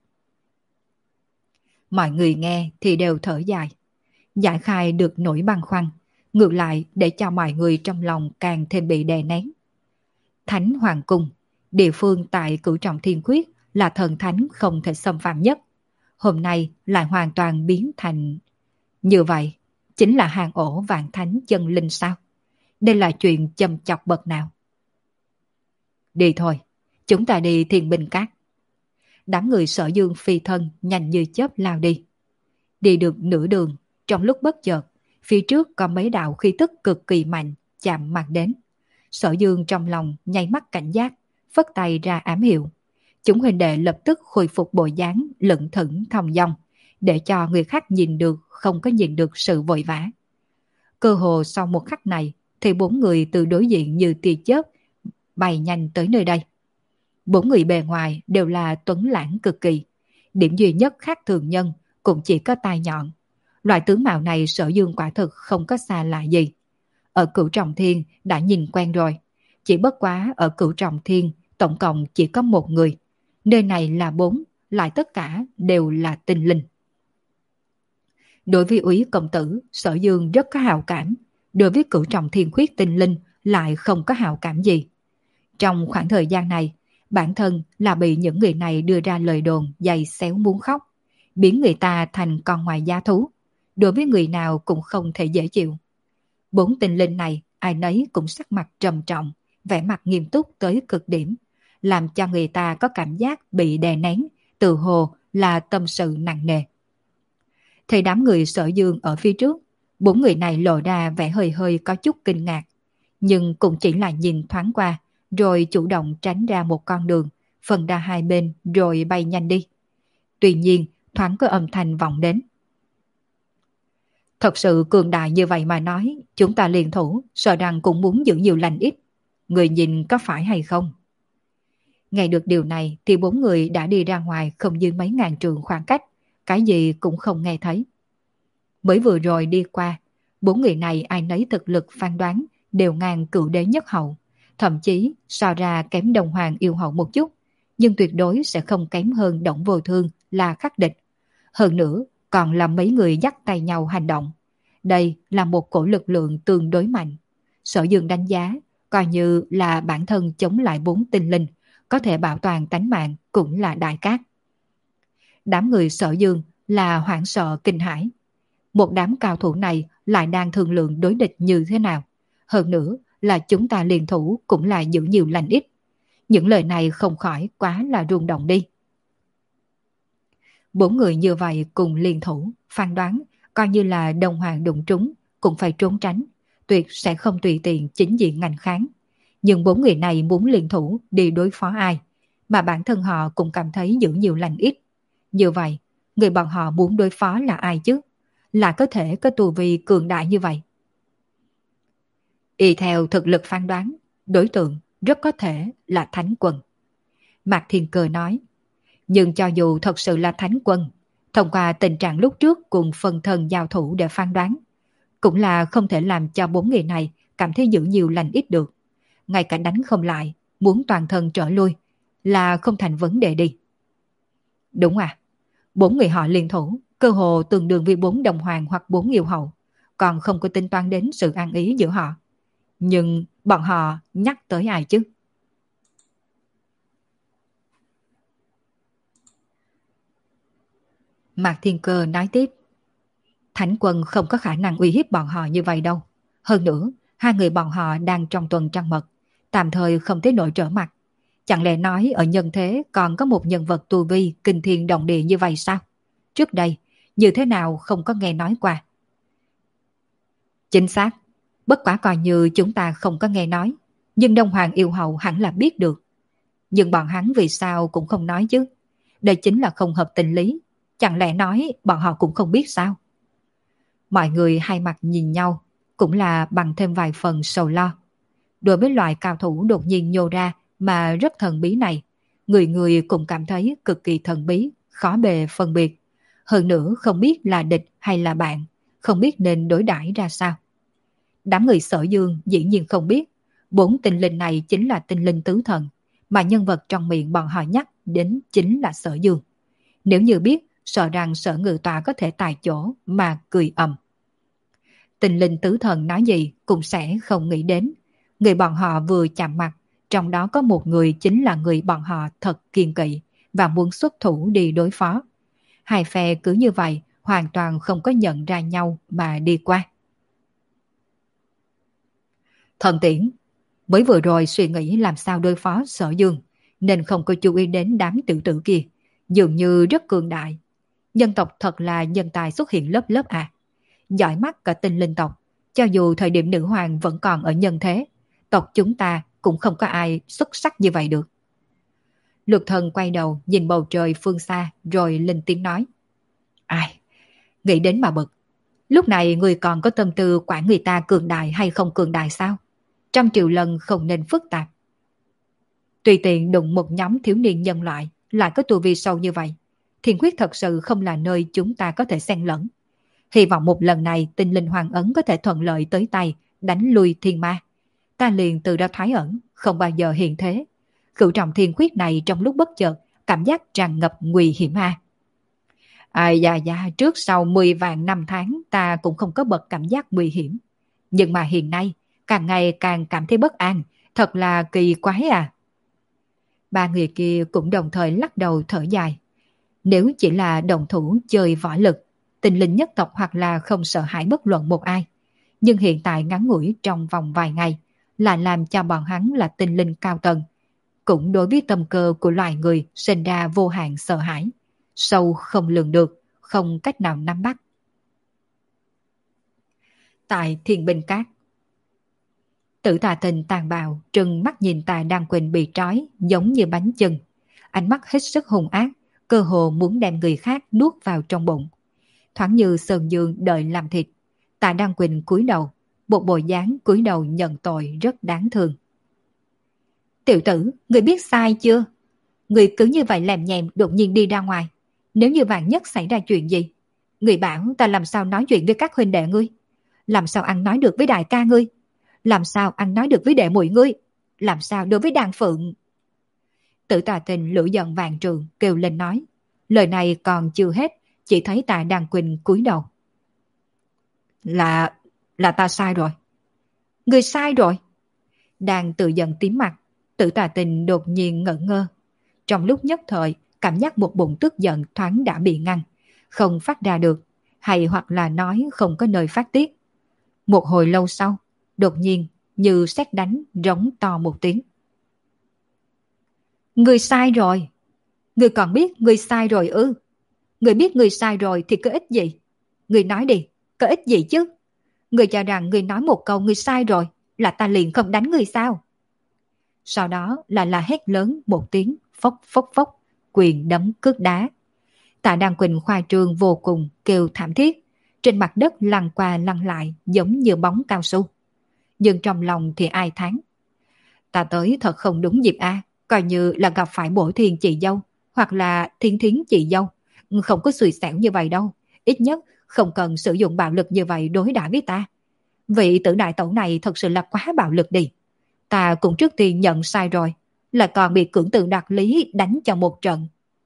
Mọi người nghe thì đều thở dài. Giải khai được nỗi băn khoăn, ngược lại để cho mọi người trong lòng càng thêm bị đè nén. Thánh Hoàng Cung, địa phương tại Cửu Trọng Thiên Quyết là thần thánh không thể xâm phạm nhất. Hôm nay lại hoàn toàn biến thành... Như vậy, chính là hang ổ vạn thánh chân linh sao? Đây là chuyện châm chọc bậc nào? Đi thôi, chúng ta đi Thiên Binh Các. Đám người Sở Dương phi thân nhanh như chớp lao đi. Đi được nửa đường, trong lúc bất chợt, phía trước có mấy đạo khí tức cực kỳ mạnh chạm mặt đến. Sở Dương trong lòng nháy mắt cảnh giác, phất tay ra ám hiệu. Chúng huynh đệ lập tức khôi phục bộ dáng lững thững thong dong, để cho người khác nhìn được không có nhìn được sự vội vã. Cơ hồ sau một khắc này thì bốn người từ đối diện như tia chớp bay nhanh tới nơi đây. Bốn người bề ngoài đều là tuấn lãng cực kỳ, điểm duy nhất khác thường nhân cũng chỉ có tai nhọn. Loại tướng mạo này Sở Dương quả thực không có xa lạ gì. Ở Cửu Trọng Thiên đã nhìn quen rồi, chỉ bất quá ở Cửu Trọng Thiên tổng cộng chỉ có một người, nơi này là bốn, lại tất cả đều là tinh linh. Đối với Úy công tử, Sở Dương rất có hào cảm, đối với Cửu Trọng Thiên Khuyết tinh linh lại không có hào cảm gì. Trong khoảng thời gian này, bản thân là bị những người này đưa ra lời đồn dày xéo muốn khóc, biến người ta thành con ngoài gia thú. Đối với người nào cũng không thể dễ chịu. Bốn tinh linh này, ai nấy cũng sắc mặt trầm trọng, vẻ mặt nghiêm túc tới cực điểm, làm cho người ta có cảm giác bị đè nén, tự hồ là tâm sự nặng nề. Thì đám người Sở Dương ở phía trước, bốn người này lộ ra vẻ hơi hơi có chút kinh ngạc, nhưng cũng chỉ là nhìn thoáng qua, rồi chủ động tránh ra một con đường, phân ra hai bên rồi bay nhanh đi. Tuy nhiên, thoáng có âm thanh vọng đến. Thật sự cường đại như vậy mà nói, chúng ta liền thủ, sợ rằng cũng muốn giữ nhiều lành ít. Người nhìn có phải hay không? Nghe được điều này thì bốn người đã đi ra ngoài không dưới mấy ngàn trượng khoảng cách, cái gì cũng không nghe thấy. Mới vừa rồi đi qua, bốn người này ai nấy thực lực phán đoán đều ngang cửu đế nhất hậu, thậm chí so ra kém đồng hoàng yêu hậu một chút, nhưng tuyệt đối sẽ không kém hơn Động Vô Thương là khắc địch. Hơn nữa, còn là mấy người dắt tay nhau hành động. Đây là một cổ lực lượng tương đối mạnh. Sở Dương đánh giá, coi như là bản thân chống lại bốn tinh linh, có thể bảo toàn tánh mạng cũng là đại cát. Đám người Sở Dương là hoảng sợ kinh hãi. Một đám cao thủ này lại đang thương lượng đối địch như thế nào. Hơn nữa là chúng ta liên thủ cũng là giữ nhiều lành ít. Những lời này không khỏi quá là rung động đi. Bốn người như vậy cùng liên thủ, phán đoán, coi như là đồng hoàng đụng trúng, cũng phải trốn tránh, tuyệt sẽ không tùy tiện chính diện ngành kháng. Nhưng bốn người này muốn liên thủ đi đối phó ai, mà bản thân họ cũng cảm thấy giữ nhiều lành ít. Như vậy, người bọn họ muốn đối phó là ai chứ? Là có thể có tu vi cường đại như vậy. Y theo thực lực phán đoán, đối tượng rất có thể là Thánh Quân. Mạc Thiên Cơ nói, nhưng cho dù thật sự là Thánh Quân, thông qua tình trạng lúc trước cùng phần thân giao thủ để phán đoán, cũng là không thể làm cho bốn người này cảm thấy giữ nhiều lành ít được. Ngay cả đánh không lại, muốn toàn thân trở lui là không thành vấn đề đi. Đúng à, bốn người họ liên thủ, cơ hồ tương đương với bốn đồng hoàng hoặc bốn yêu hậu, còn không có tính toán đến sự ăn ý giữa họ. Nhưng bọn họ nhắc tới ai chứ? Mạc Thiên Cơ nói tiếp, Thánh Quân không có khả năng uy hiếp bọn họ như vậy đâu. Hơn nữa, hai người bọn họ đang trong tuần trăng mật, tạm thời không tới nỗi trở mặt. Chẳng lẽ nói ở nhân thế còn có một nhân vật tu vi kinh thiên động địa như vậy sao? Trước đây, như thế nào không có nghe nói qua? Chính xác, bất quá coi như chúng ta không có nghe nói, nhưng Đông Hoàng yêu hậu hẳn là biết được. Nhưng bọn hắn vì sao cũng không nói chứ? Đây chính là không hợp tình lý. Chẳng lẽ nói bọn họ cũng không biết sao? Mọi người hai mặt nhìn nhau, cũng là bằng thêm vài phần sầu lo. Đối với loại cao thủ đột nhiên nhô ra mà rất thần bí này, người người cũng cảm thấy cực kỳ thần bí, khó bề phân biệt. Hơn nữa không biết là địch hay là bạn, không biết nên đối đãi ra sao. Đám người Sở Dương dĩ nhiên không biết, bốn tinh linh này chính là tinh linh tứ thần, mà nhân vật trong miệng bọn họ nhắc đến chính là Sở Dương. Nếu như biết, sợ rằng Sở Ngự Tọa có thể tại chỗ mà cười ầm. Tinh linh tứ thần nói gì cũng sẽ không nghĩ đến. Người bọn họ vừa chạm mặt, trong đó có một người chính là người bọn họ thật kiên kỵ và muốn xuất thủ đi đối phó. Hai phe cứ như vậy, hoàn toàn không có nhận ra nhau mà đi qua. Thần Tiễn, mới vừa rồi suy nghĩ làm sao đối phó Sở Dương, nên không có chú ý đến đám tiểu tử kia, dường như rất cường đại. Nhân tộc thật là nhân tài xuất hiện lớp lớp à. Giỏi mắt cả tinh linh tộc, cho dù thời điểm nữ hoàng vẫn còn ở nhân thế, tộc chúng ta cũng không có ai xuất sắc như vậy được. Lục Thần quay đầu nhìn bầu trời phương xa rồi lên tiếng nói. Ai, nghĩ đến mà bực. Lúc này người còn có tâm tư quản người ta cường đại hay không cường đại sao? Trăm triệu lần không nên phức tạp. Tùy tiện đụng một nhóm thiếu niên nhân loại lại có tu vi sâu như vậy, Thiên Khuyết thật sự không là nơi chúng ta có thể xen lẫn. Hy vọng một lần này tinh linh hoàng ấn có thể thuận lợi tới tay, đánh lui thiên ma. Ta liền từ đó thoái ẩn, không bao giờ hiện thế. Cửu trọng Thiên Khuyết này trong lúc bất chợt, cảm giác tràn ngập nguy hiểm a. Ai da da, trước sau mười vạn năm tháng ta cũng không có bật cảm giác nguy hiểm. Nhưng mà hiện nay, càng ngày càng cảm thấy bất an, thật là kỳ quái à. Ba người kia cũng đồng thời lắc đầu thở dài. Nếu chỉ là đồng thủ chơi võ lực, tinh linh nhất tộc hoặc là không sợ hãi bất luận một ai. Nhưng hiện tại ngắn ngủi trong vòng vài ngày, là làm cho bọn hắn là tinh linh cao tầng. Cũng đối với tâm cơ của loài người sinh ra vô hạn sợ hãi. Sâu không lường được, không cách nào nắm bắt. Tại Thiên Binh Cát, Tử Tà Tình tàn bạo trừng mắt nhìn Tà Đăng Quỳnh bị trói giống như bánh chưng. Ánh mắt hết sức hung ác, cơ hồ muốn đem người khác nuốt vào trong bụng. Thoáng như Sơn Dương đợi làm thịt. Tà Đăng Quỳnh cúi đầu, một bộ dáng cúi đầu nhận tội rất đáng thương. Tiểu tử, người biết sai chưa? Người cứ như vậy lèm nhèm đột nhiên đi ra ngoài. Nếu như vạn nhất xảy ra chuyện gì, người bảo ta làm sao nói chuyện với các huynh đệ ngươi? Làm sao ăn nói được với đại ca ngươi? Làm sao ăn nói được với đệ muội ngươi? Làm sao đối với đàn phượng? Tử Tà Tình lửa giận vạn trường kêu lên nói. Lời này còn chưa hết, chỉ thấy Tạ Đăng Quỳnh cúi đầu. Là... là ta sai rồi. Người sai rồi. Đang tự giận tím mặt, Tử Tà Tình đột nhiên ngẩn ngơ. Trong lúc nhất thời, cảm giác một bụng tức giận thoáng đã bị ngăn, không phát ra được, hay hoặc là nói không có nơi phát tiết. Một hồi lâu sau, đột nhiên như sét đánh rống to một tiếng. Người sai rồi. Người còn biết người sai rồi ư? Người biết người sai rồi thì có ích gì? Người nói đi, có ích gì chứ? Người cho rằng người nói một câu người sai rồi là ta liền không đánh người sao? Sau đó là là hét lớn một tiếng, phốc phốc phốc, quyền đấm cước đá. Tạ Đăng Quỳnh khoa trương vô cùng, kêu thảm thiết, trên mặt đất lăn qua lăn lại giống như bóng cao su. Nhưng trong lòng thì ai thán. Ta tới thật không đúng dịp a, coi như là gặp phải bổ thiên chị dâu, hoặc là thiên thiến chị dâu, không có xui xẻo như vậy đâu, ít nhất không cần sử dụng bạo lực như vậy đối đãi với ta. Vị Tử đại tẩu này thật sự là quá bạo lực đi. Ta cũng trước tiên nhận sai rồi, là còn bị cưỡng từ đặc lý đánh cho một trận.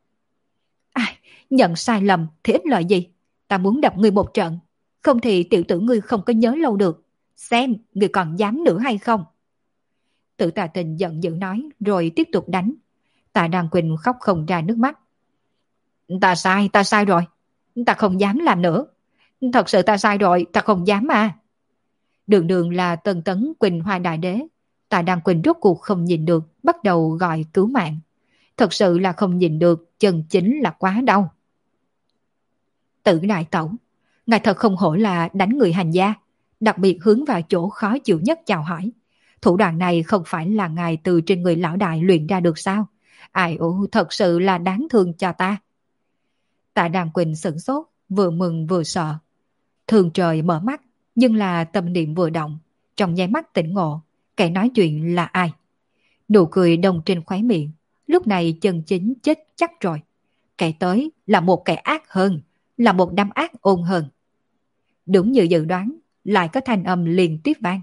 Ai, nhận sai lầm thì ít lợi gì, ta muốn đập ngươi một trận, không thì tiểu tử ngươi không có nhớ lâu được, xem ngươi còn dám nữa hay không. Tử Tà Tình giận dữ nói rồi tiếp tục đánh. Tạ Đăng Quỳnh khóc không ra nước mắt. Ta sai, ta sai rồi, ta không dám làm nữa, thật sự ta sai rồi, ta không dám à. Đường đường là Tân Tấn Quỳnh Hoa Đại Đế, Tạ Đăng Quỳnh rốt cuộc không nhìn được, bắt đầu gọi cứu mạng. Thật sự là không nhìn được, chân chính là quá đau. Tử đại tẩu, ngài thật không hổ là đánh người hành gia, đặc biệt hướng vào chỗ khó chịu nhất chào hỏi. Thủ đoạn này không phải là ngài từ trên người lão đại luyện ra được sao? Ai ồ, thật sự là đáng thương cho ta. Tạ Đăng Quỳnh sửng sốt, vừa mừng vừa sợ. Thường trời mở mắt, nhưng là tâm niệm vừa động, trong nháy mắt tỉnh ngộ, kẻ nói chuyện là ai? Nụ cười đông trên khóe miệng, lúc này chân chính chết chắc rồi. Kẻ tới là một kẻ ác hơn, là một đám ác ôn hơn. Đúng như dự đoán, lại có thanh âm liên tiếp vang.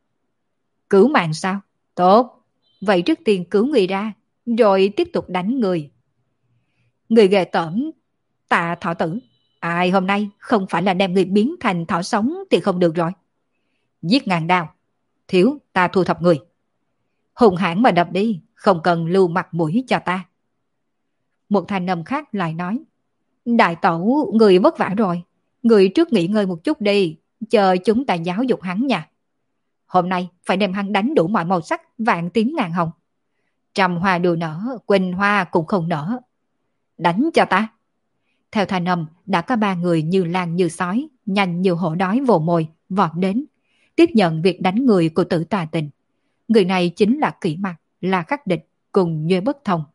Cứu mạng sao? Tốt, vậy trước tiên cứu người ra, rồi tiếp tục đánh người. Người ghê tởm, Tạ thỏ tử, ai hôm nay không phải là đem người biến thành thỏ sống thì không được rồi. Giết ngàn đao, thiếu ta thu thập người. Hùng hãn mà đập đi, không cần lưu mặt mũi cho ta. Một thanh âm khác lại nói. Đại tẩu, người vất vả rồi, người trước nghỉ ngơi một chút đi, chờ chúng ta giáo dục hắn nha. Hôm nay phải đem hắn đánh đủ mọi màu sắc, vạn tiếng ngàn hồng. Trăm hoa đua nở, quỳnh hoa cũng không nở. Đánh cho ta. Theo thanh âm, đã có ba người như lan như sói, nhanh như hổ đói vồ mồi, vọt đến, tiếp nhận việc đánh người của Tử Tà Tình. Người này chính là Kỷ Mặc, là khắc địch, cùng Nhuê Bất Thông.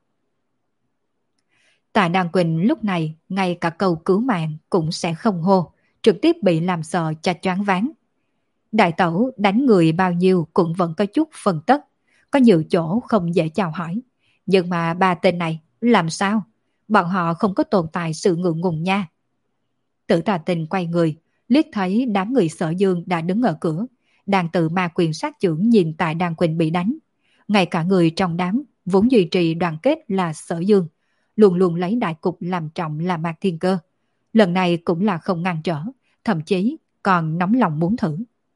Tạ Đăng Quỳnh lúc này, ngay cả câu cứu mạng cũng sẽ không hô, trực tiếp bị làm sợ cho choáng váng. Đại tẩu đánh người bao nhiêu cũng vẫn có chút phân tất, có nhiều chỗ không dễ chào hỏi. Nhưng mà ba tên này, làm sao? Bọn họ không có tồn tại sự ngượng ngùng nha. Tử Tà Tình quay người, liếc thấy đám người Sở Dương đã đứng ở cửa, đang tự ma quyền sát chưởng nhìn Tạ Đăng Quỳnh bị đánh. Ngay cả người trong đám vốn duy trì đoàn kết là Sở Dương, luôn luôn lấy đại cục làm trọng là Mạc Thiên Cơ. lần này cũng là không ngăn trở, thậm chí còn nóng lòng muốn thử.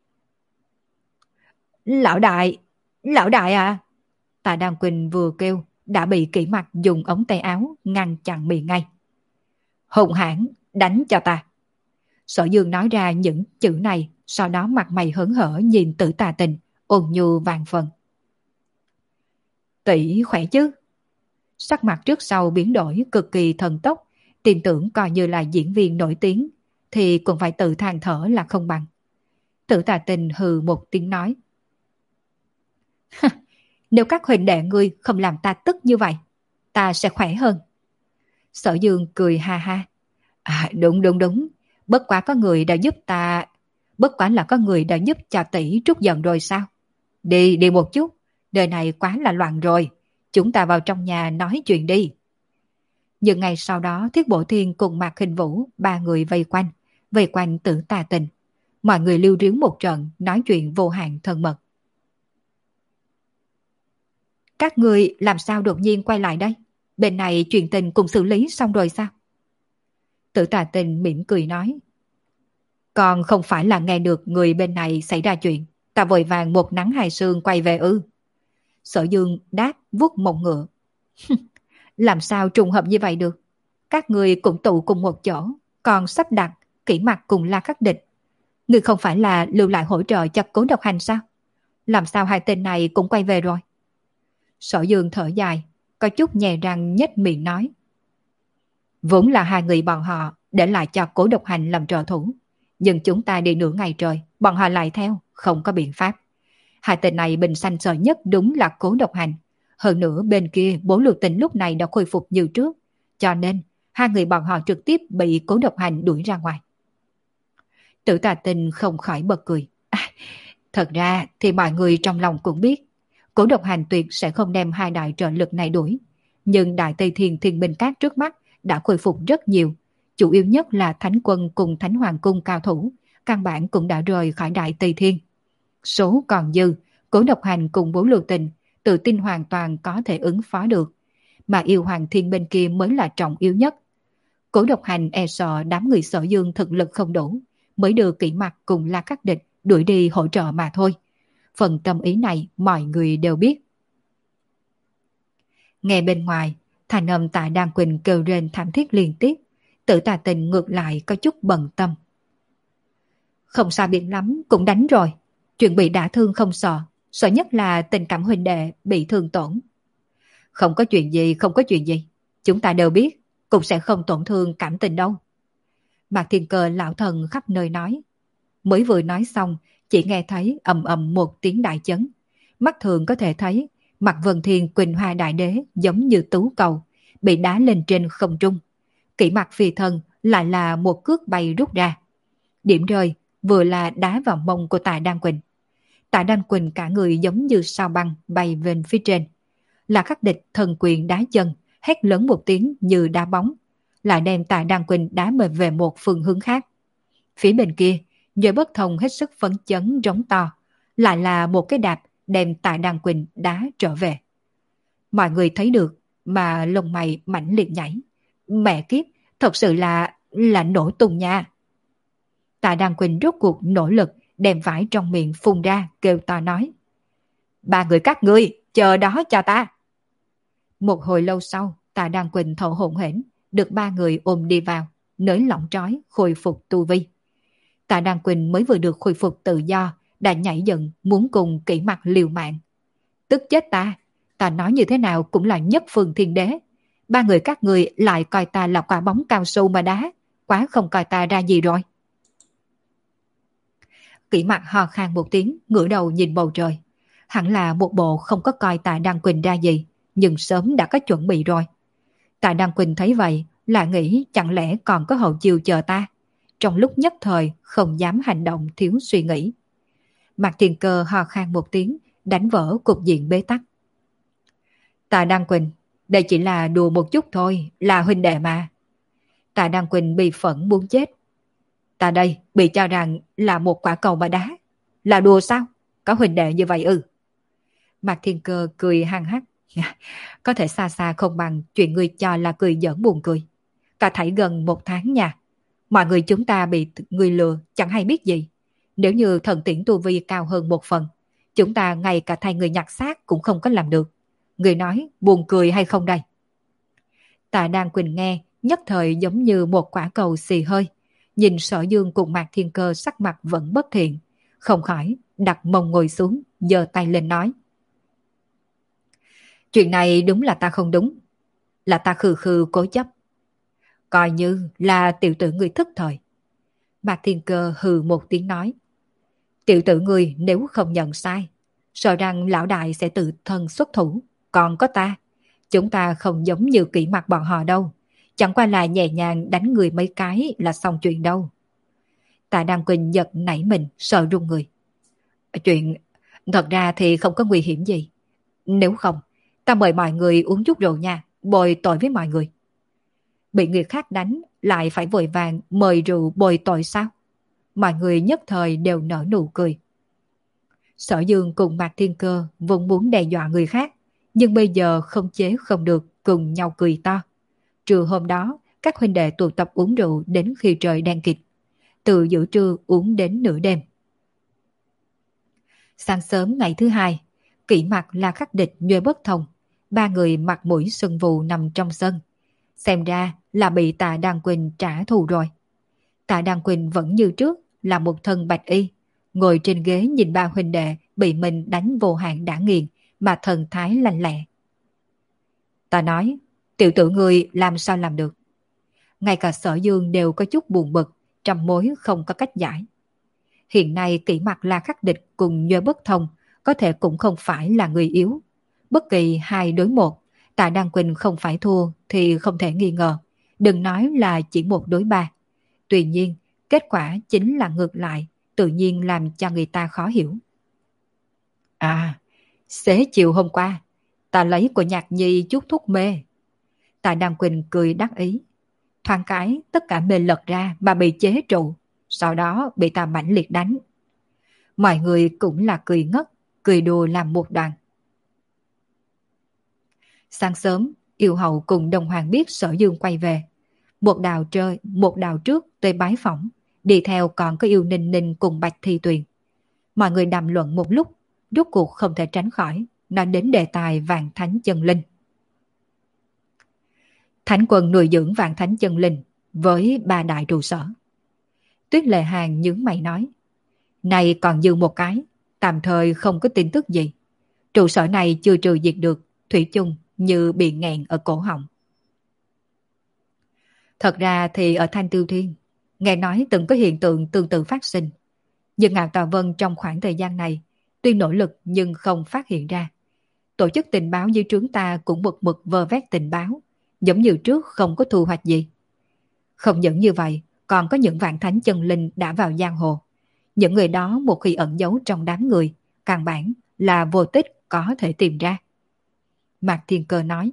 Lão đại, lão đại à! Tạ Đan Quỳnh vừa kêu, đã bị Kỷ Mặc dùng ống tay áo ngăn chặn miệng ngay. Hùng hãn, đánh cho ta! Sở Dương nói ra những chữ này, sau đó mặt mày hớn hở nhìn Tử Tà Tình, ôn nhu vàng phần. Tỷ khỏe chứ? Sắc mặt trước sau biến đổi cực kỳ thần tốc, tin tưởng coi như là diễn viên nổi tiếng, thì cũng phải tự than thở là không bằng. Tử Tà Tình hừ một tiếng nói. Nếu các huynh đệ ngươi không làm ta tức như vậy, ta sẽ khỏe hơn. Sở Dương cười ha ha. À, đúng đúng đúng, bất quá có người đã giúp ta, bất quá là có người đã giúp cho tỷ trút giận rồi sao? Đi, đi một chút, đời này quá là loạn rồi, chúng ta vào trong nhà nói chuyện đi. Nhưng ngày sau đó Thiết Bổ Thiên cùng Mạc Khinh Vũ ba người vây quanh, vây quanh Tử Tà Tình. Mọi người lưu riếu một trận nói chuyện vô hạn thân mật. Các người làm sao đột nhiên quay lại đây? Bên này chuyện tình cùng xử lý xong rồi sao? Tử Tà Tình mỉm cười nói. Còn không phải là nghe được người bên này xảy ra chuyện, ta vội vàng một nắng hai sương quay về ư? Sở Dương đáp vuốt mông ngựa. Làm sao trùng hợp như vậy được? Các người cũng tụ cùng một chỗ, còn sắp đặt Kỷ Mặc cùng La Khắc Địch. Người không phải là lưu lại hỗ trợ cho Cố Độc Hành sao? Làm sao hai tên này cũng quay về rồi? Sở Dương thở dài, có chút nhè răng nhếch miệng nói. Vốn là hai người bọn họ để lại cho Cố Độc Hành làm trợ thủ, nhưng chúng ta đi nửa ngày trời, bọn họ lại theo, không có biện pháp. Hai tên này bình sanh sợ nhất đúng là Cố Độc Hành. Hơn nữa bên kia Bố Lưu Tình lúc này đã khôi phục như trước, cho nên hai người bọn họ trực tiếp bị Cố Độc Hành đuổi ra ngoài. Tử Tà Tình không khỏi bật cười. À, thật ra thì mọi người trong lòng cũng biết Cố Độc Hành tuyệt sẽ không đem hai đại trợ lực này đuổi, nhưng Đại Tây Thiên Thiên Binh Các trước mắt đã khôi phục rất nhiều, chủ yếu nhất là Thánh Quân cùng Thánh Hoàng Cung cao thủ, căn bản cũng đã rời khỏi Đại Tây Thiên. Số còn dư, Cố Độc Hành cùng Bố Lưu Tình tự tin hoàn toàn có thể ứng phó được, mà Yêu Hoàng Thiên bên kia mới là trọng yếu nhất. Cố Độc Hành e sợ đám người Sở Dương thực lực không đủ, mới đưa Kỷ Mặc cùng La Khắc Địch đuổi đi hỗ trợ mà thôi. Phần tâm ý này mọi người đều biết. Nghe bên ngoài, thành âm Tạ Đan Quỳnh kêu rên thảm thiết liên tiếp, Tử Tà Tình ngược lại có chút bận tâm. Không sao biệt lắm, cũng đánh rồi. Chuyện bị đả thương không sợ, sợ nhất là tình cảm huynh đệ bị thương tổn. Không có chuyện gì, không có chuyện gì. Chúng ta đều biết, cũng sẽ không tổn thương cảm tình đâu. Mạc Thiên Cơ lão thần khắp nơi nói. Mới vừa nói xong, chỉ nghe thấy ầm ầm một tiếng đại chấn. Mắt thường có thể thấy Mạc Vân Thiên Quỳnh Hoa Đại Đế giống như tú cầu, bị đá lên trên không trung. Kỷ Mặc phi thân lại là một cước bay rút ra. Điểm rơi vừa là đá vào mông của Tạ Đan Quỳnh. Tạ Đan Quỳnh cả người giống như sao băng bay về phía trên. Là Khắc Địch thần quyền đá chân, hét lớn một tiếng như đá bóng, lại đem Tạ Đan Quỳnh đá mệt về một phương hướng khác. Phía bên kia, Duệ Bất Thông hết sức phấn chấn rống to, lại là một cái đạp đem Tạ Đan Quỳnh đá trở về. Mọi người thấy được mà lông mày mãnh liệt nhảy. Mẹ kiếp, thật sự là là nổ tung nha. Tạ Đan Quỳnh rốt cuộc nỗ lực đem vải trong miệng phun ra, kêu to nói. Ba người các ngươi, chờ đó cho ta. Một hồi lâu sau, Tạ Đan Quỳnh thở hổn hển, được ba người ôm đi vào, nới lỏng trói, khôi phục tu vi. Tạ Đan Quỳnh mới vừa được khôi phục tự do, đã nhảy dựng muốn cùng Kỷ Mặc liều mạng. Tức chết ta, ta nói như thế nào cũng là nhất phương thiên đế. Ba người các người lại coi ta là quả bóng cao su mà đá, quá không coi ta ra gì rồi. Kỷ Mặc ho khan một tiếng, ngửa đầu nhìn bầu trời. Hẳn là một bộ không có coi Tạ Đan Quỳnh ra gì, nhưng sớm đã có chuẩn bị rồi. Tạ Đan Quỳnh thấy vậy, là nghĩ chẳng lẽ còn có hậu chiêu chờ ta. Trong lúc nhất thời không dám hành động thiếu suy nghĩ. Mạc Thiên Cơ ho khan một tiếng, đánh vỡ cục diện bế tắc. Tạ Đan Quỳnh, đây chỉ là đùa một chút thôi, là huynh đệ mà. Tạ Đan Quỳnh bị phẫn muốn chết. Ta đây bị cho rằng là một quả cầu mà đá. Là đùa sao? Có huynh đệ như vậy ư? Mạc Thiên Cơ cười hăng hắc. Có thể xa xa không bằng chuyện người cho là cười giỡn buồn cười. Cả thảy gần một tháng nha. Mọi người chúng ta bị người lừa chẳng hay biết gì. Nếu như thần tiễn tu vi cao hơn một phần, chúng ta ngay cả thay người nhặt xác cũng không có làm được. Người nói buồn cười hay không đây? Tạ Đan Quỳnh nghe, nhất thời giống như một quả cầu xì hơi. Nhìn Sở Dương cùng Mạc Thiên Cơ sắc mặt vẫn bất thiện. Không khỏi, đặt mông ngồi xuống, giơ tay lên nói. Chuyện này đúng là ta không đúng. Là ta khư khư cố chấp. Coi như là tiểu tử người thức thời. Mạc Thiên Cơ hừ một tiếng nói. Tiểu tử người nếu không nhận sai, sợ rằng lão đại sẽ tự thân xuất thủ. Còn có ta, chúng ta không giống như kỹ mặt bọn họ đâu. Chẳng qua là nhẹ nhàng đánh người mấy cái là xong chuyện đâu. Tạ Đăng Quỳnh giật nảy mình, sợ run người. Chuyện thật ra thì không có nguy hiểm gì. Nếu không, ta mời mọi người uống chút rượu nha, bồi tội với mọi người. Bị người khác đánh lại phải vội vàng mời rượu bồi tội sao? Mọi người nhất thời đều nở nụ cười. Sở Dương cùng Mạc Thiên Cơ vốn muốn đe dọa người khác, nhưng bây giờ không chế không được, cùng nhau cười to. Trưa hôm đó, các huynh đệ tụ tập uống rượu đến khi trời đen kịt, từ giữa trưa uống đến nửa đêm. Sáng sớm ngày thứ hai, Kỷ Mặc, La Khắc Địch, Nhuê Bất Thông, ba người mặt mũi sưng vù nằm trong sân. Xem ra là bị Tạ Đan Quỳnh trả thù rồi. Tạ Đan Quỳnh vẫn như trước là một thân bạch y, ngồi trên ghế nhìn ba huynh đệ bị mình đánh vô hạn đã nghiền mà thần thái lanh lẹ. Ta nói, tiểu tử người làm sao làm được? Ngay cả Sở Dương đều có chút buồn bực, trăm mối không có cách giải. Hiện nay Kỷ Mặc, La Khắc Địch cùng Nhuê Bất Thông có thể cũng không phải là người yếu. Bất kỳ hai đối một, Tạ Đan Quỳnh không phải thua thì không thể nghi ngờ. Đừng nói là chỉ một đối ba. Tuy nhiên, kết quả chính là ngược lại, tự nhiên làm cho người ta khó hiểu. À, xế chiều hôm qua, ta lấy của Nhạc Nhi chút thuốc mê. Tạ Đan Quỳnh cười đắc ý. Thoáng cái, tất cả mê lật ra mà bị chế trụ, sau đó bị ta mãnh liệt đánh. Mọi người cũng là cười ngất, cười đùa làm một đoàn. Sáng sớm, Yêu Hậu cùng Đồng Hoàng biết Sở Dương quay về. Một đào chơi, một đào trước tới bái phỏng, đi theo còn có Yêu Ninh Ninh cùng Bạch Thi Tuyền. Mọi người đàm luận một lúc, rốt cuộc không thể tránh khỏi, nói đến đề tài Vạn Thánh Chân Linh. Thánh quân nuôi dưỡng Vạn Thánh Chân Linh với ba đại trụ sở. Tuyết Lệ Hàn nhướng mày nói, này còn dư một cái, tạm thời không có tin tức gì. Trụ sở này chưa trừ diệt được, thủy chung như bị nghẹn ở cổ họng. Thật ra thì ở Thanh Tiêu Thiên, nghe nói từng có hiện tượng tương tự phát sinh. Nhưng Ngạo Tà Vân trong khoảng thời gian này, tuy nỗ lực nhưng không phát hiện ra. Tổ chức tình báo dưới trướng ta cũng mực mực vơ vét tình báo, giống như trước không có thu hoạch gì. Không những như vậy, còn có những Vạn Thánh Chân Linh đã vào giang hồ. Những người đó một khi ẩn giấu trong đám người, căn bản là vô tích có thể tìm ra. Mạc Thiên Cơ nói,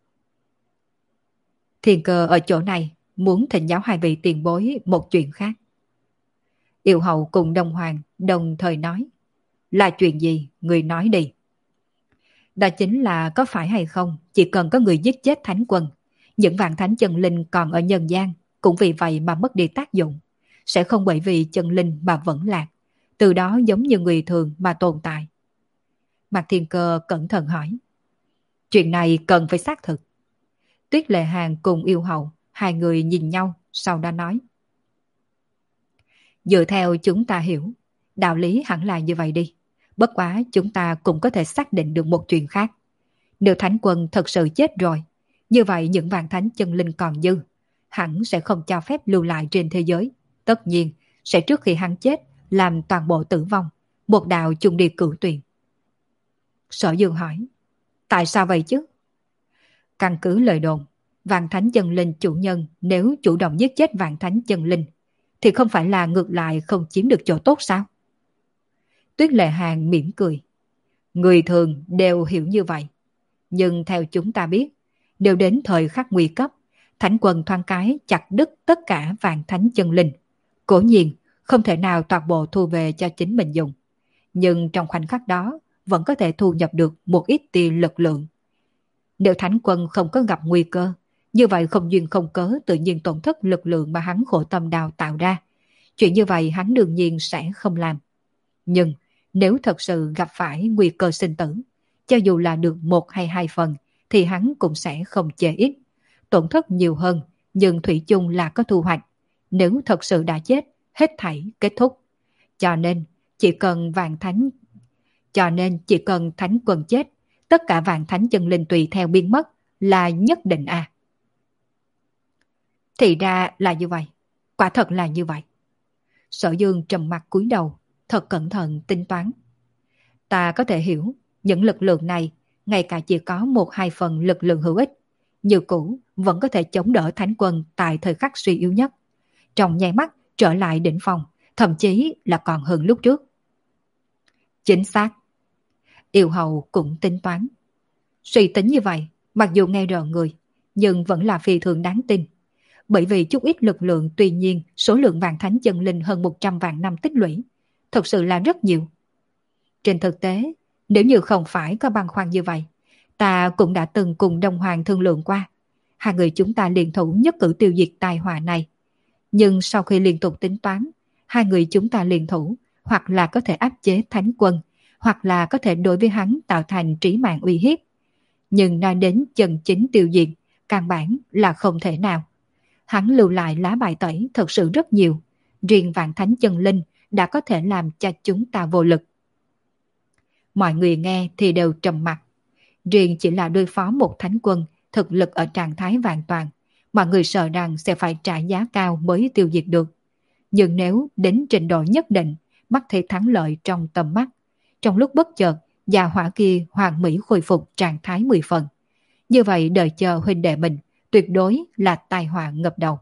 Thiên Cơ ở chỗ này muốn thỉnh giáo hai vị tiền bối một chuyện khác. Yêu Hậu cùng Đông Hoàng đồng thời nói, là chuyện gì, người nói đi. Đó chính là có phải hay không, chỉ cần có người giết chết Thánh Quân, những Vạn Thánh Chân Linh còn ở nhân gian cũng vì vậy mà mất đi tác dụng, sẽ không bởi vì chân linh mà vẫn lạc, từ đó giống như người thường mà tồn tại. Mạc Thiên Cơ cẩn thận hỏi, chuyện này cần phải xác thực. Tuyết Lệ Hàn cùng Yêu Hậu, hai người nhìn nhau, sau đó nói, dựa theo chúng ta hiểu, đạo lý hẳn là như vậy đi. Bất quá chúng ta cũng có thể xác định được một chuyện khác. Nếu Thánh Quân thật sự chết rồi, như vậy những Vạn Thánh Chân Linh còn dư, hẳn sẽ không cho phép lưu lại trên thế giới. Tất nhiên, sẽ trước khi hắn chết, làm toàn bộ tử vong, một đạo chung đi cửu tuyền. Sở Dương hỏi, tại sao vậy chứ? Căn cứ lời đồn, Vạn Thánh Chân Linh chủ nhân nếu chủ động giết chết Vạn Thánh Chân Linh, thì không phải là ngược lại không chiếm được chỗ tốt sao? Tuyết Lệ Hàn mỉm cười. Người thường đều hiểu như vậy. Nhưng theo chúng ta biết, đều đến thời khắc nguy cấp, Thánh Quân thoáng cái chặt đứt tất cả Vạn Thánh Chân Linh. Cố nhiên, không thể nào toàn bộ thu về cho chính mình dùng. Nhưng trong khoảnh khắc đó, vẫn có thể thu nhập được một ít tiền lực lượng. Nếu Thánh Quân không có gặp nguy cơ, Như vậy không duyên không cớ tự nhiên tổn thất lực lượng mà hắn khổ tâm đào tạo ra. Chuyện như vậy hắn đương nhiên sẽ không làm. Nhưng nếu thật sự gặp phải nguy cơ sinh tử, cho dù là được một hay hai phần thì hắn cũng sẽ không chê ít. Tổn thất nhiều hơn nhưng thủy chung là có thu hoạch. Nếu thật sự đã chết, hết thảy kết thúc. Cho nên chỉ cần vạn thánh cho nên chỉ cần thánh quân chết, tất cả vạn thánh chân linh tùy theo biến mất là nhất định à. Thì ra là như vậy, quả thật là như vậy. Sở Dương trầm mặt cúi đầu, thật cẩn thận tính toán. Ta có thể hiểu, những lực lượng này, ngay cả chỉ có một hai phần lực lượng hữu ích, như cũ vẫn có thể chống đỡ thánh quân tại thời khắc suy yếu nhất. Trong nháy mắt trở lại đỉnh phong, thậm chí là còn hơn lúc trước. Chính xác. Yêu hầu cũng tính toán. Suy tính như vậy, mặc dù nghe rợn người, nhưng vẫn là phi thường đáng tin. Bởi vì chút ít lực lượng, tuy nhiên số lượng vạn thánh chân linh hơn một trăm vạn năm tích lũy, thật sự là rất nhiều. Trên thực tế, nếu như không phải có băn khoăn như vậy, ta cũng đã từng cùng Đông Hoàng thương lượng qua. Hai người chúng ta liên thủ nhất cử tiêu diệt tai họa này. Nhưng sau khi liên tục tính toán, hai người chúng ta liên thủ hoặc là có thể áp chế thánh quân, hoặc là có thể đối với hắn tạo thành trí mạng uy hiếp. Nhưng nói đến chân chính tiêu diệt, căn bản là không thể nào. Hắn lưu lại lá bài tẩy thật sự rất nhiều. Riêng vạn thánh chân linh đã có thể làm cho chúng ta vô lực. Mọi người nghe thì đều trầm mặc. Riêng chỉ là đối phó một thánh quân thực lực ở trạng thái vạn toàn, mọi người sợ rằng sẽ phải trả giá cao mới tiêu diệt được. Nhưng nếu đến trình độ nhất định, mắt thấy thắng lợi trong tầm mắt, trong lúc bất chợt, già hỏa kia hoàn mỹ khôi phục trạng thái mười phần. Như vậy đợi chờ huynh đệ mình tuyệt đối là tai họa ngập đầu.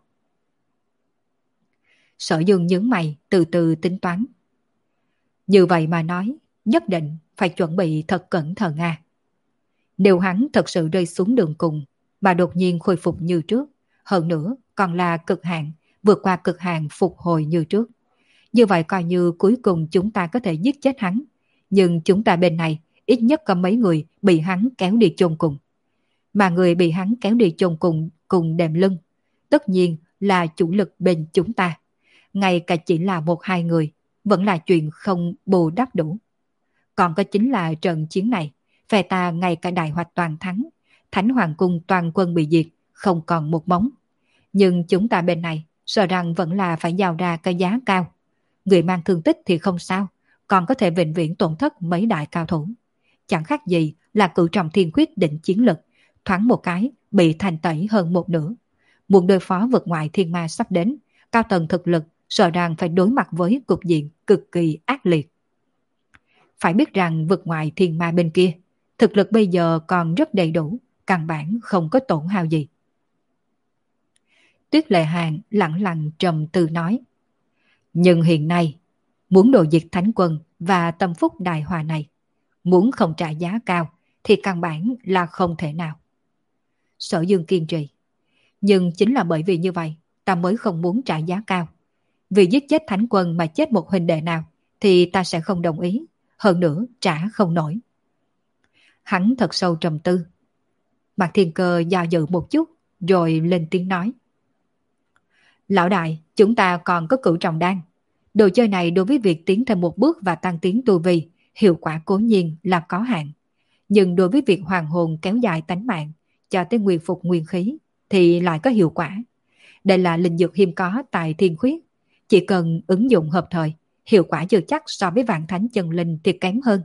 Sở Dương nhướng mày từ từ tính toán. Như vậy mà nói, nhất định phải chuẩn bị thật cẩn thận à. Nếu hắn thật sự rơi xuống đường cùng mà đột nhiên khôi phục như trước, hơn nữa còn là cực hạn, vượt qua cực hạn phục hồi như trước, như vậy coi như cuối cùng chúng ta có thể giết chết hắn. Nhưng chúng ta bên này ít nhất có mấy người bị hắn kéo đi chôn cùng. Mà người bị hắn kéo đi chôn cùng cùng đệm lưng, tất nhiên là chủ lực bên chúng ta. Ngay cả chỉ là một hai người, vẫn là chuyện không bù đắp đủ. Còn có chính là trận chiến này, phe ta ngay cả đại hoạch toàn thắng, Thánh Hoàng Cung toàn quân bị diệt, không còn một móng. Nhưng chúng ta bên này, sợ rằng vẫn là phải giao ra cái giá cao. Người mang thương tích thì không sao, còn có thể vĩnh viễn tổn thất mấy đại cao thủ. Chẳng khác gì là cửu trọng thiên quyết định chiến lực, thoáng một cái bị thành tẩy hơn một nửa. Muốn đối phó vực ngoại thiên ma sắp đến, cao tầng thực lực sợ rằng phải đối mặt với cục diện cực kỳ ác liệt. Phải biết rằng vực ngoại thiên ma bên kia, thực lực bây giờ còn rất đầy đủ, căn bản không có tổn hao gì. Tuyết Lệ Hàn lặng lặng trầm tư nói. Nhưng hiện nay, muốn đồ diệt thánh quân và tâm phúc đại hòa này, muốn không trả giá cao thì căn bản là không thể nào. Sở Dương kiên trì. Nhưng chính là bởi vì như vậy, ta mới không muốn trả giá cao. Vì giết chết thánh quân mà chết một huynh đệ nào thì ta sẽ không đồng ý, hơn nữa trả không nổi. Hắn thật sâu trầm tư. Mạc Thiên Cơ do dự một chút rồi lên tiếng nói. Lão đại, chúng ta còn có cửu trọng đan. Đồ chơi này đối với việc tiến thêm một bước và tăng tiến tu vi, hiệu quả cố nhiên là có hạn. Nhưng đối với việc hoàng hồn kéo dài tánh mạng, cho tới nguyên phục nguyên khí, thì lại có hiệu quả. Đây là linh dược hiếm có tại thiên khuyết. Chỉ cần ứng dụng hợp thời, hiệu quả chưa chắc so với vạn thánh chân linh thì kém hơn.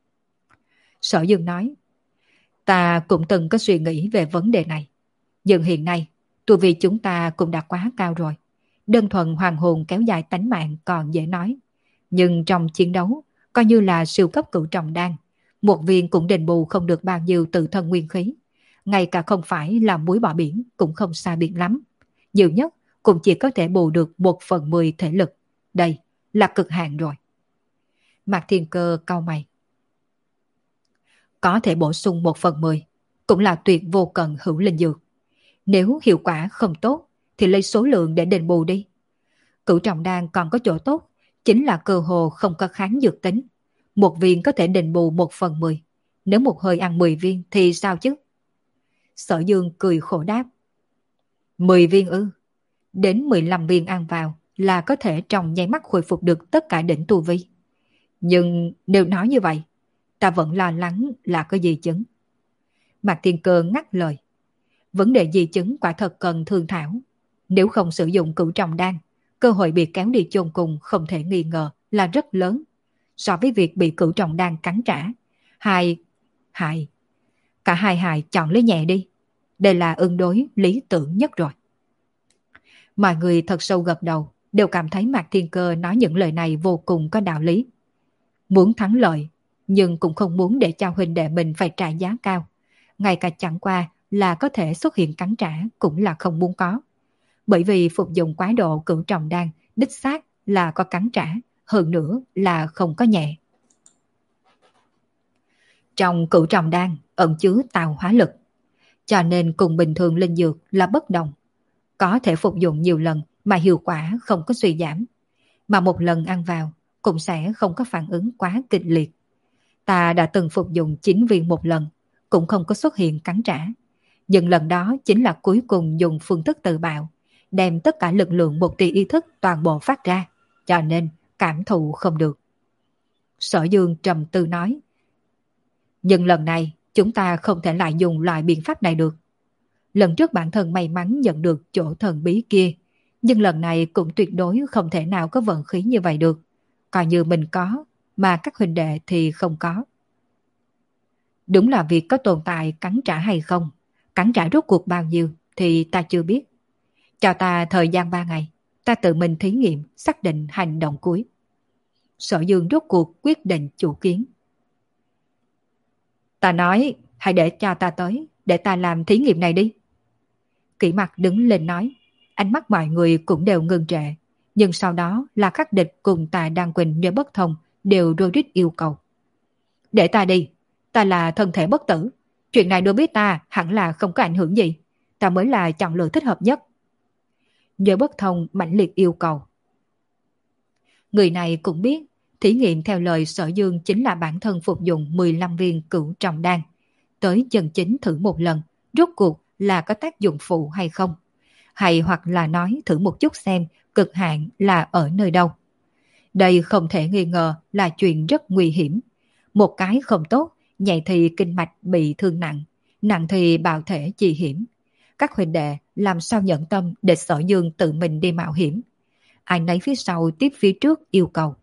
Sở Dương nói, ta cũng từng có suy nghĩ về vấn đề này. Nhưng hiện nay, tu vi chúng ta cũng đã quá cao rồi. Đơn thuần hoàng hồn kéo dài tánh mạng còn dễ nói. Nhưng trong chiến đấu, coi như là siêu cấp cửu trọng đan, một viên cũng đền bù không được bao nhiêu tự thân nguyên khí. Ngay cả không phải là muối bỏ biển cũng không xa biệt lắm. Nhiều nhất cũng chỉ có thể bù được một phần mười thể lực. Đây là cực hạn rồi. Mạc Thiên Cơ cau mày. Có thể bổ sung một phần mười, cũng là tuyệt vô cần hữu linh dược. Nếu hiệu quả không tốt, thì lấy số lượng để đền bù đi. Cửu trọng đan còn có chỗ tốt, chính là cơ hồ không có kháng dược tính. Một viên có thể đền bù một phần mười. Nếu một hơi ăn mười viên thì sao chứ? Sở Dương cười khổ đáp. Mười viên ư? Đến mười lăm viên ăn vào là có thể trong nháy mắt khôi phục được tất cả đỉnh tu vi. Nhưng nếu nói như vậy, ta vẫn lo lắng là có di chứng. Mạc Thiên Cơ ngắt lời. Vấn đề di chứng quả thật cần thương thảo. Nếu không sử dụng cửu trọng đan, cơ hội bị kéo đi chôn cùng không thể nghi ngờ là rất lớn. So với việc bị cửu trọng đan cắn trả, hai hại. Cả hai hại chọn lấy nhẹ đi. Đây là ứng đối lý tưởng nhất rồi. Mọi người thật sâu gật đầu, đều cảm thấy Mạc Thiên Cơ nói những lời này vô cùng có đạo lý. Muốn thắng lợi, nhưng cũng không muốn để cho huynh đệ mình phải trả giá cao. Ngay cả chẳng qua là có thể xuất hiện cắn trả cũng là không muốn có. Bởi vì phục dụng quá độ cửu trọng đan, đích xác là có cắn trả, hơn nữa là không có nhẹ. Trong cửu trọng đan ẩn chứa tạo hóa lực, cho nên cùng bình thường linh dược là bất đồng. Có thể phục dụng nhiều lần mà hiệu quả không có suy giảm, mà một lần ăn vào cũng sẽ không có phản ứng quá kịch liệt. Ta đã từng phục dụng chín viên một lần, cũng không có xuất hiện cắn trả. Nhưng lần đó chính là cuối cùng dùng phương thức tự bạo, đem tất cả lực lượng một tia ý thức toàn bộ phát ra, cho nên cảm thụ không được. Sở Dương trầm tư nói. Nhưng lần này chúng ta không thể lại dùng loại biện pháp này được. Lần trước bản thân may mắn nhận được chỗ thần bí kia, nhưng lần này cũng tuyệt đối không thể nào có vận khí như vậy được. Coi như mình có, mà các huynh đệ thì không có. Đúng là việc có tồn tại cắn trả hay không, cắn trả rốt cuộc bao nhiêu thì ta chưa biết. Cho ta thời gian ba ngày, ta tự mình thí nghiệm xác định hành động cuối. Sở Dương rốt cuộc quyết định chủ kiến. Ta nói, hãy để cho ta tới, để ta làm thí nghiệm này đi. Kỷ Mặc đứng lên nói, ánh mắt mọi người cũng đều ngưng trệ, nhưng sau đó là Khắc Địch cùng Tà Đan Quỳnh nếu bất thông đều rối rít yêu cầu. Để ta đi, ta là thân thể bất tử, chuyện này đối với ta hẳn là không có ảnh hưởng gì, ta mới là chọn lựa thích hợp nhất. Nhớ bất thông mãnh liệt yêu cầu. Người này cũng biết, thí nghiệm theo lời Sở Dương chính là bản thân phục dụng mười lăm viên cửu trọng đan, tới chân chính thử một lần, rốt cuộc là có tác dụng phụ hay không, hay hoặc là nói thử một chút xem cực hạn là ở nơi đâu. Đây không thể nghi ngờ là chuyện rất nguy hiểm. Một cái không tốt, nhẹ thì kinh mạch bị thương nặng, nặng thì bạo thể chi hiểm. Các huynh đệ làm sao nhận tâm để Sở Dương tự mình đi mạo hiểm. Ai nấy phía sau tiếp phía trước yêu cầu.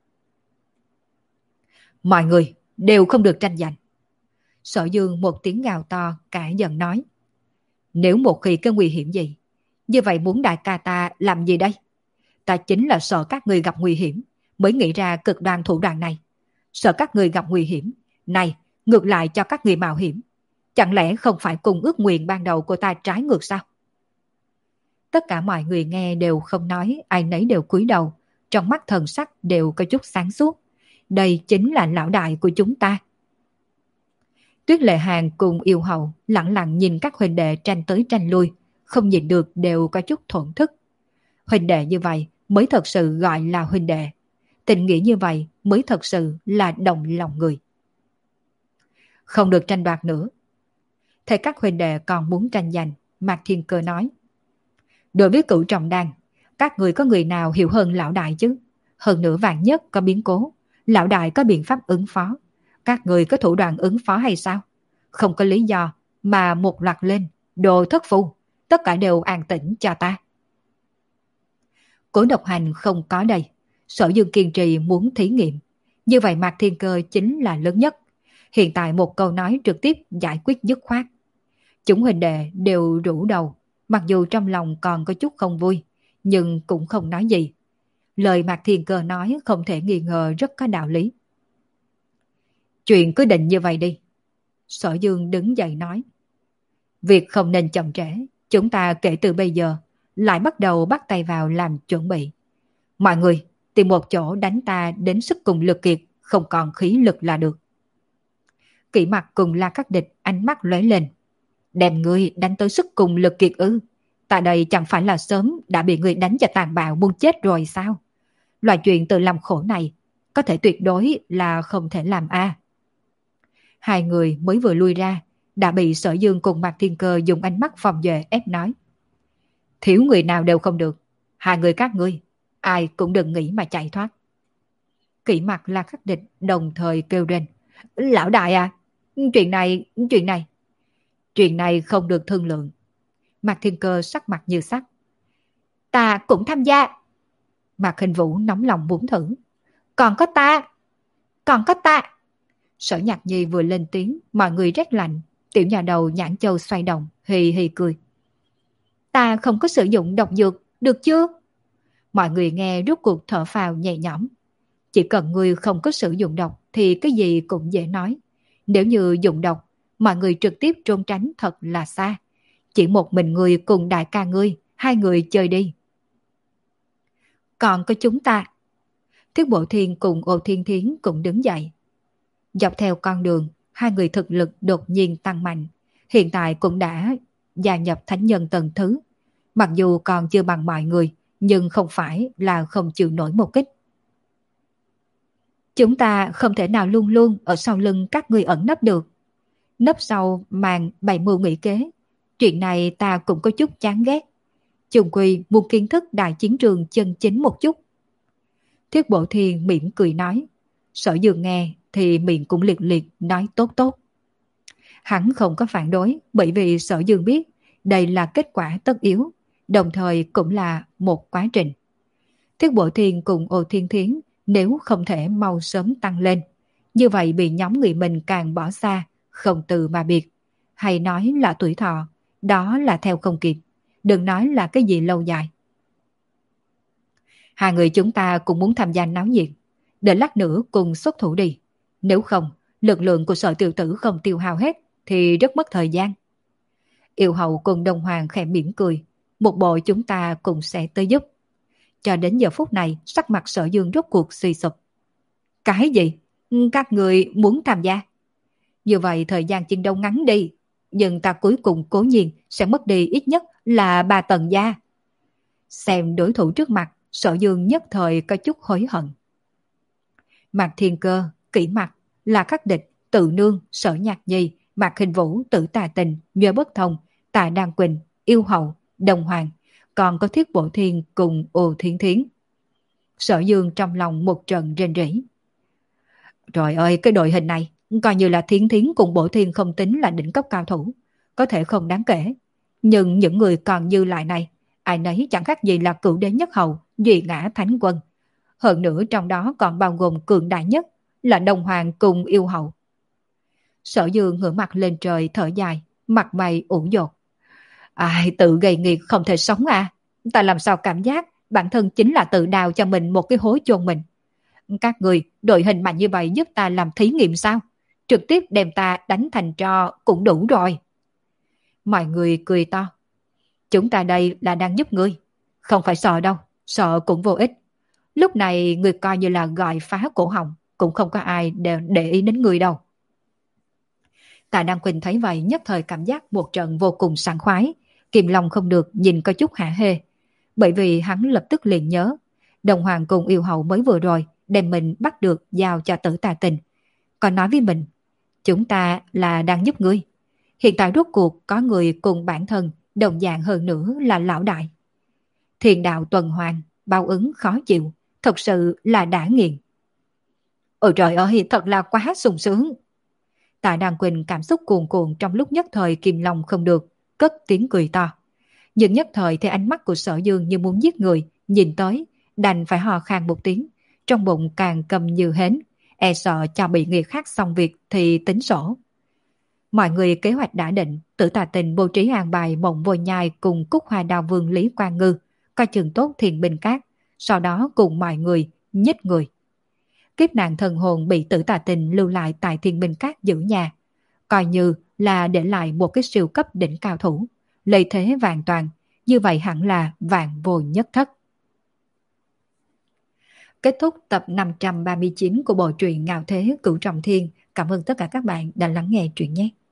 Mọi người đều không được tranh giành. Sở Dương một tiếng gào to cả giận nói. Nếu một khi có nguy hiểm gì, như vậy muốn đại ca ta làm gì đây? Ta chính là sợ các người gặp nguy hiểm, mới nghĩ ra cực đoan thủ đoạn này. Sợ các người gặp nguy hiểm, này ngược lại cho các người mạo hiểm. Chẳng lẽ không phải cùng ước nguyện ban đầu của ta trái ngược sao? Tất cả mọi người nghe đều không nói, ai nấy đều cúi đầu, trong mắt thần sắc đều có chút sáng suốt. Đây chính là lão đại của chúng ta. Tuyết Lệ Hàn cùng Yêu Hậu lặng lặng nhìn các huynh đệ tranh tới tranh lui, không nhìn được đều có chút thổn thức. Huynh đệ như vậy mới thật sự gọi là huynh đệ. Tình nghĩa như vậy mới thật sự là đồng lòng người. Không được tranh đoạt nữa. Thấy các huynh đệ còn muốn tranh giành, Mạc Thiên Cơ nói. Đối với cửu trọng đan, các người có người nào hiểu hơn lão đại chứ? Hơn nữa vạn nhất có biến cố, lão đại có biện pháp ứng phó. Các người có thủ đoạn ứng phó hay sao? Không có lý do mà một loạt lên, đồ thất phu, tất cả đều an tĩnh cho ta. Cố Độc Hành không có đây. Sở Dương kiên trì muốn thí nghiệm. Như vậy Mạc Thiên Cơ chính là lớn nhất. Hiện tại một câu nói trực tiếp giải quyết dứt khoát. Chúng huynh đệ đều rũ đầu, mặc dù trong lòng còn có chút không vui, nhưng cũng không nói gì. Lời Mạc Thiên Cơ nói không thể nghi ngờ rất có đạo lý. Chuyện cứ định như vậy đi. Sở Dương đứng dậy nói. Việc không nên chậm trễ, chúng ta kể từ bây giờ lại bắt đầu bắt tay vào làm chuẩn bị. Mọi người tìm một chỗ đánh ta đến sức cùng lực kiệt, không còn khí lực là được. Kỷ Mặc cùng La Khắc Địch ánh mắt lóe lên. Đem ngươi đánh tới sức cùng lực kiệt ư? Tại đây chẳng phải là sớm đã bị ngươi đánh cho tàn bạo muốn chết rồi sao? Loại chuyện tự làm khổ này có thể tuyệt đối là không thể làm a. Hai người mới vừa lui ra đã bị Sở Dương cùng Mạc Thiên Cơ dùng ánh mắt phòng vệ ép nói. Thiếu người nào đều không được. Hai người các ngươi, ai cũng đừng nghĩ mà chạy thoát. Kỷ Mặc La Khắc Địch đồng thời kêu lên. Lão đại à, chuyện này, chuyện này. Chuyện này không được thương lượng. Mạc Thiên Cơ sắc mặt như sắt. Ta cũng tham gia. Mạc Hình Vũ nóng lòng muốn thử. Còn có ta, còn có ta. Sở Nhạc Nhi vừa lên tiếng, mọi người rét lạnh. Tiểu nhà đầu nhãn châu xoay động, hì hì cười. Ta không có sử dụng độc dược, được chưa? Mọi người nghe rút cuộc thở phào nhẹ nhõm. Chỉ cần ngươi không có sử dụng độc thì cái gì cũng dễ nói. Nếu như dùng độc, mọi người trực tiếp trốn tránh thật là xa. Chỉ một mình ngươi cùng đại ca ngươi, hai người chơi đi. Còn có chúng ta. Thiết Bộ Thiên cùng Ô Thiên Thiến cũng đứng dậy. Dọc theo con đường, hai người thực lực đột nhiên tăng mạnh. Hiện tại cũng đã gia nhập thánh nhân tầng thứ. Mặc dù còn chưa bằng mọi người, nhưng không phải là không chịu nổi một kích. Chúng ta không thể nào luôn luôn ở sau lưng các ngươi ẩn nấp được. Nấp sau màn bày mưu nghĩ kế. Chuyện này ta cũng có chút chán ghét. Chung quy muốn kiến thức đại chiến trường chân chính một chút. Thiết Bộ Thiên mỉm cười nói. Sở Dương nghe thì miệng cũng liệt liệt nói tốt tốt. Hắn không có phản đối bởi vì Sở Dương biết đây là kết quả tất yếu, đồng thời cũng là một quá trình. Thiết Bộ Thiên cùng Ô Thiên Thiến nếu không thể mau sớm tăng lên, như vậy bị nhóm người mình càng bỏ xa, không từ mà biệt. Hay nói là tuổi thọ, đó là theo không kịp, đừng nói là cái gì lâu dài. Hai người chúng ta cũng muốn tham gia náo nhiệt, để lát nữa cùng xuất thủ đi. Nếu không, lực lượng của Sở tiểu tử không tiêu hao hết thì rất mất thời gian. Yêu Hậu cùng Đông Hoàng khẽ mỉm cười, một bộ chúng ta cùng sẽ tới giúp. Cho đến giờ phút này, sắc mặt Sở Dương rốt cuộc suy sụp. Cái gì? Các người muốn tham gia? Như vậy thời gian chiến đấu ngắn đi, nhưng ta cuối cùng cố nhiên sẽ mất đi ít nhất là ba tầng da. Xem đối thủ trước mặt, Sở Dương nhất thời có chút hối hận. Mạc Thiên Cơ, Kỷ Mặc, La Khắc Địch, Tự Nương, Sở Nhạc Nhi, Mạc Hình Vũ, Tử Tà Tình, Nhuệ Bất Thông, Tạ Đan Quỳnh, Yêu Hậu, Đồng Hoàng, còn có Thiết Bộ Thiên cùng Ô Thiên Thiến. Sở Dương trong lòng một trận rên rỉ. Trời ơi, cái đội hình này, coi như là Thiến Thiến cùng Bộ Thiên không tính là đỉnh cấp cao thủ, có thể không đáng kể. Nhưng những người còn dư lại này, ai nấy chẳng khác gì là cửu đế nhất hầu, duy ngã thánh quân. Hơn nữa trong đó còn bao gồm cường đại nhất là Đồng Hoàng cùng Yêu Hậu. Sở Dương ngửa mặt lên trời thở dài, mặt mày ủ dột. Ai tự gây nghiệt không thể sống à? Ta làm sao cảm giác bản thân chính là tự đào cho mình một cái hố chôn mình. Các người đội hình mạnh như vậy giúp ta làm thí nghiệm sao? Trực tiếp đem ta đánh thành tro cũng đủ rồi. Mọi người cười to. Chúng ta đây là đang giúp ngươi. Không phải sợ đâu, sợ cũng vô ích. Lúc này người coi như là gọi phá cổ họng, cũng không có ai để, để ý đến người đâu. Tạ Đăng Quỳnh thấy vậy nhất thời cảm giác một trận vô cùng sảng khoái, kìm lòng không được nhìn có chút hả hê. Bởi vì hắn lập tức liền nhớ, Đồng Hoàng cùng Yêu Hậu mới vừa rồi đem mình bắt được giao cho Tử Tà Tình. Còn nói với mình, chúng ta là đang giúp ngươi. Hiện tại rốt cuộc có người cùng bản thân đồng dạng hơn nữa là lão đại. Thiền đạo tuần hoàn, báo ứng khó chịu, thật sự là đã nghiền. Ôi trời ơi, thật là quá sung sướng. Tạ Đăng Quỳnh cảm xúc cuồn cuộn trong lúc nhất thời kìm lòng không được, cất tiếng cười to. Nhưng nhất thời thì ánh mắt của Sở Dương như muốn giết người, nhìn tới, đành phải hò khan một tiếng, trong bụng càng cầm như hến, e sợ cho bị người khác xong việc thì tính sổ. Mọi người kế hoạch đã định, Tử Tà Tình bố trí an bài Mộng Vô Nhai cùng Cúc Hoa Đao Vương Lý Quang Ngư, coi chừng tốt Thiền Binh Các, sau đó cùng mọi người nhích người. Kiếp nạn thần hồn bị Tử Tà Tình lưu lại tại Thiên Binh Các giữ nhà, coi như là để lại một cái siêu cấp đỉnh cao thủ, lợi thế vàng toàn, như vậy hẳn là vạn vô nhất thất. Kết thúc tập năm trăm ba mươi chín của bộ truyện Ngạo Thế Cửu Trọng Thiên. Cảm ơn tất cả các bạn đã lắng nghe truyện nhé.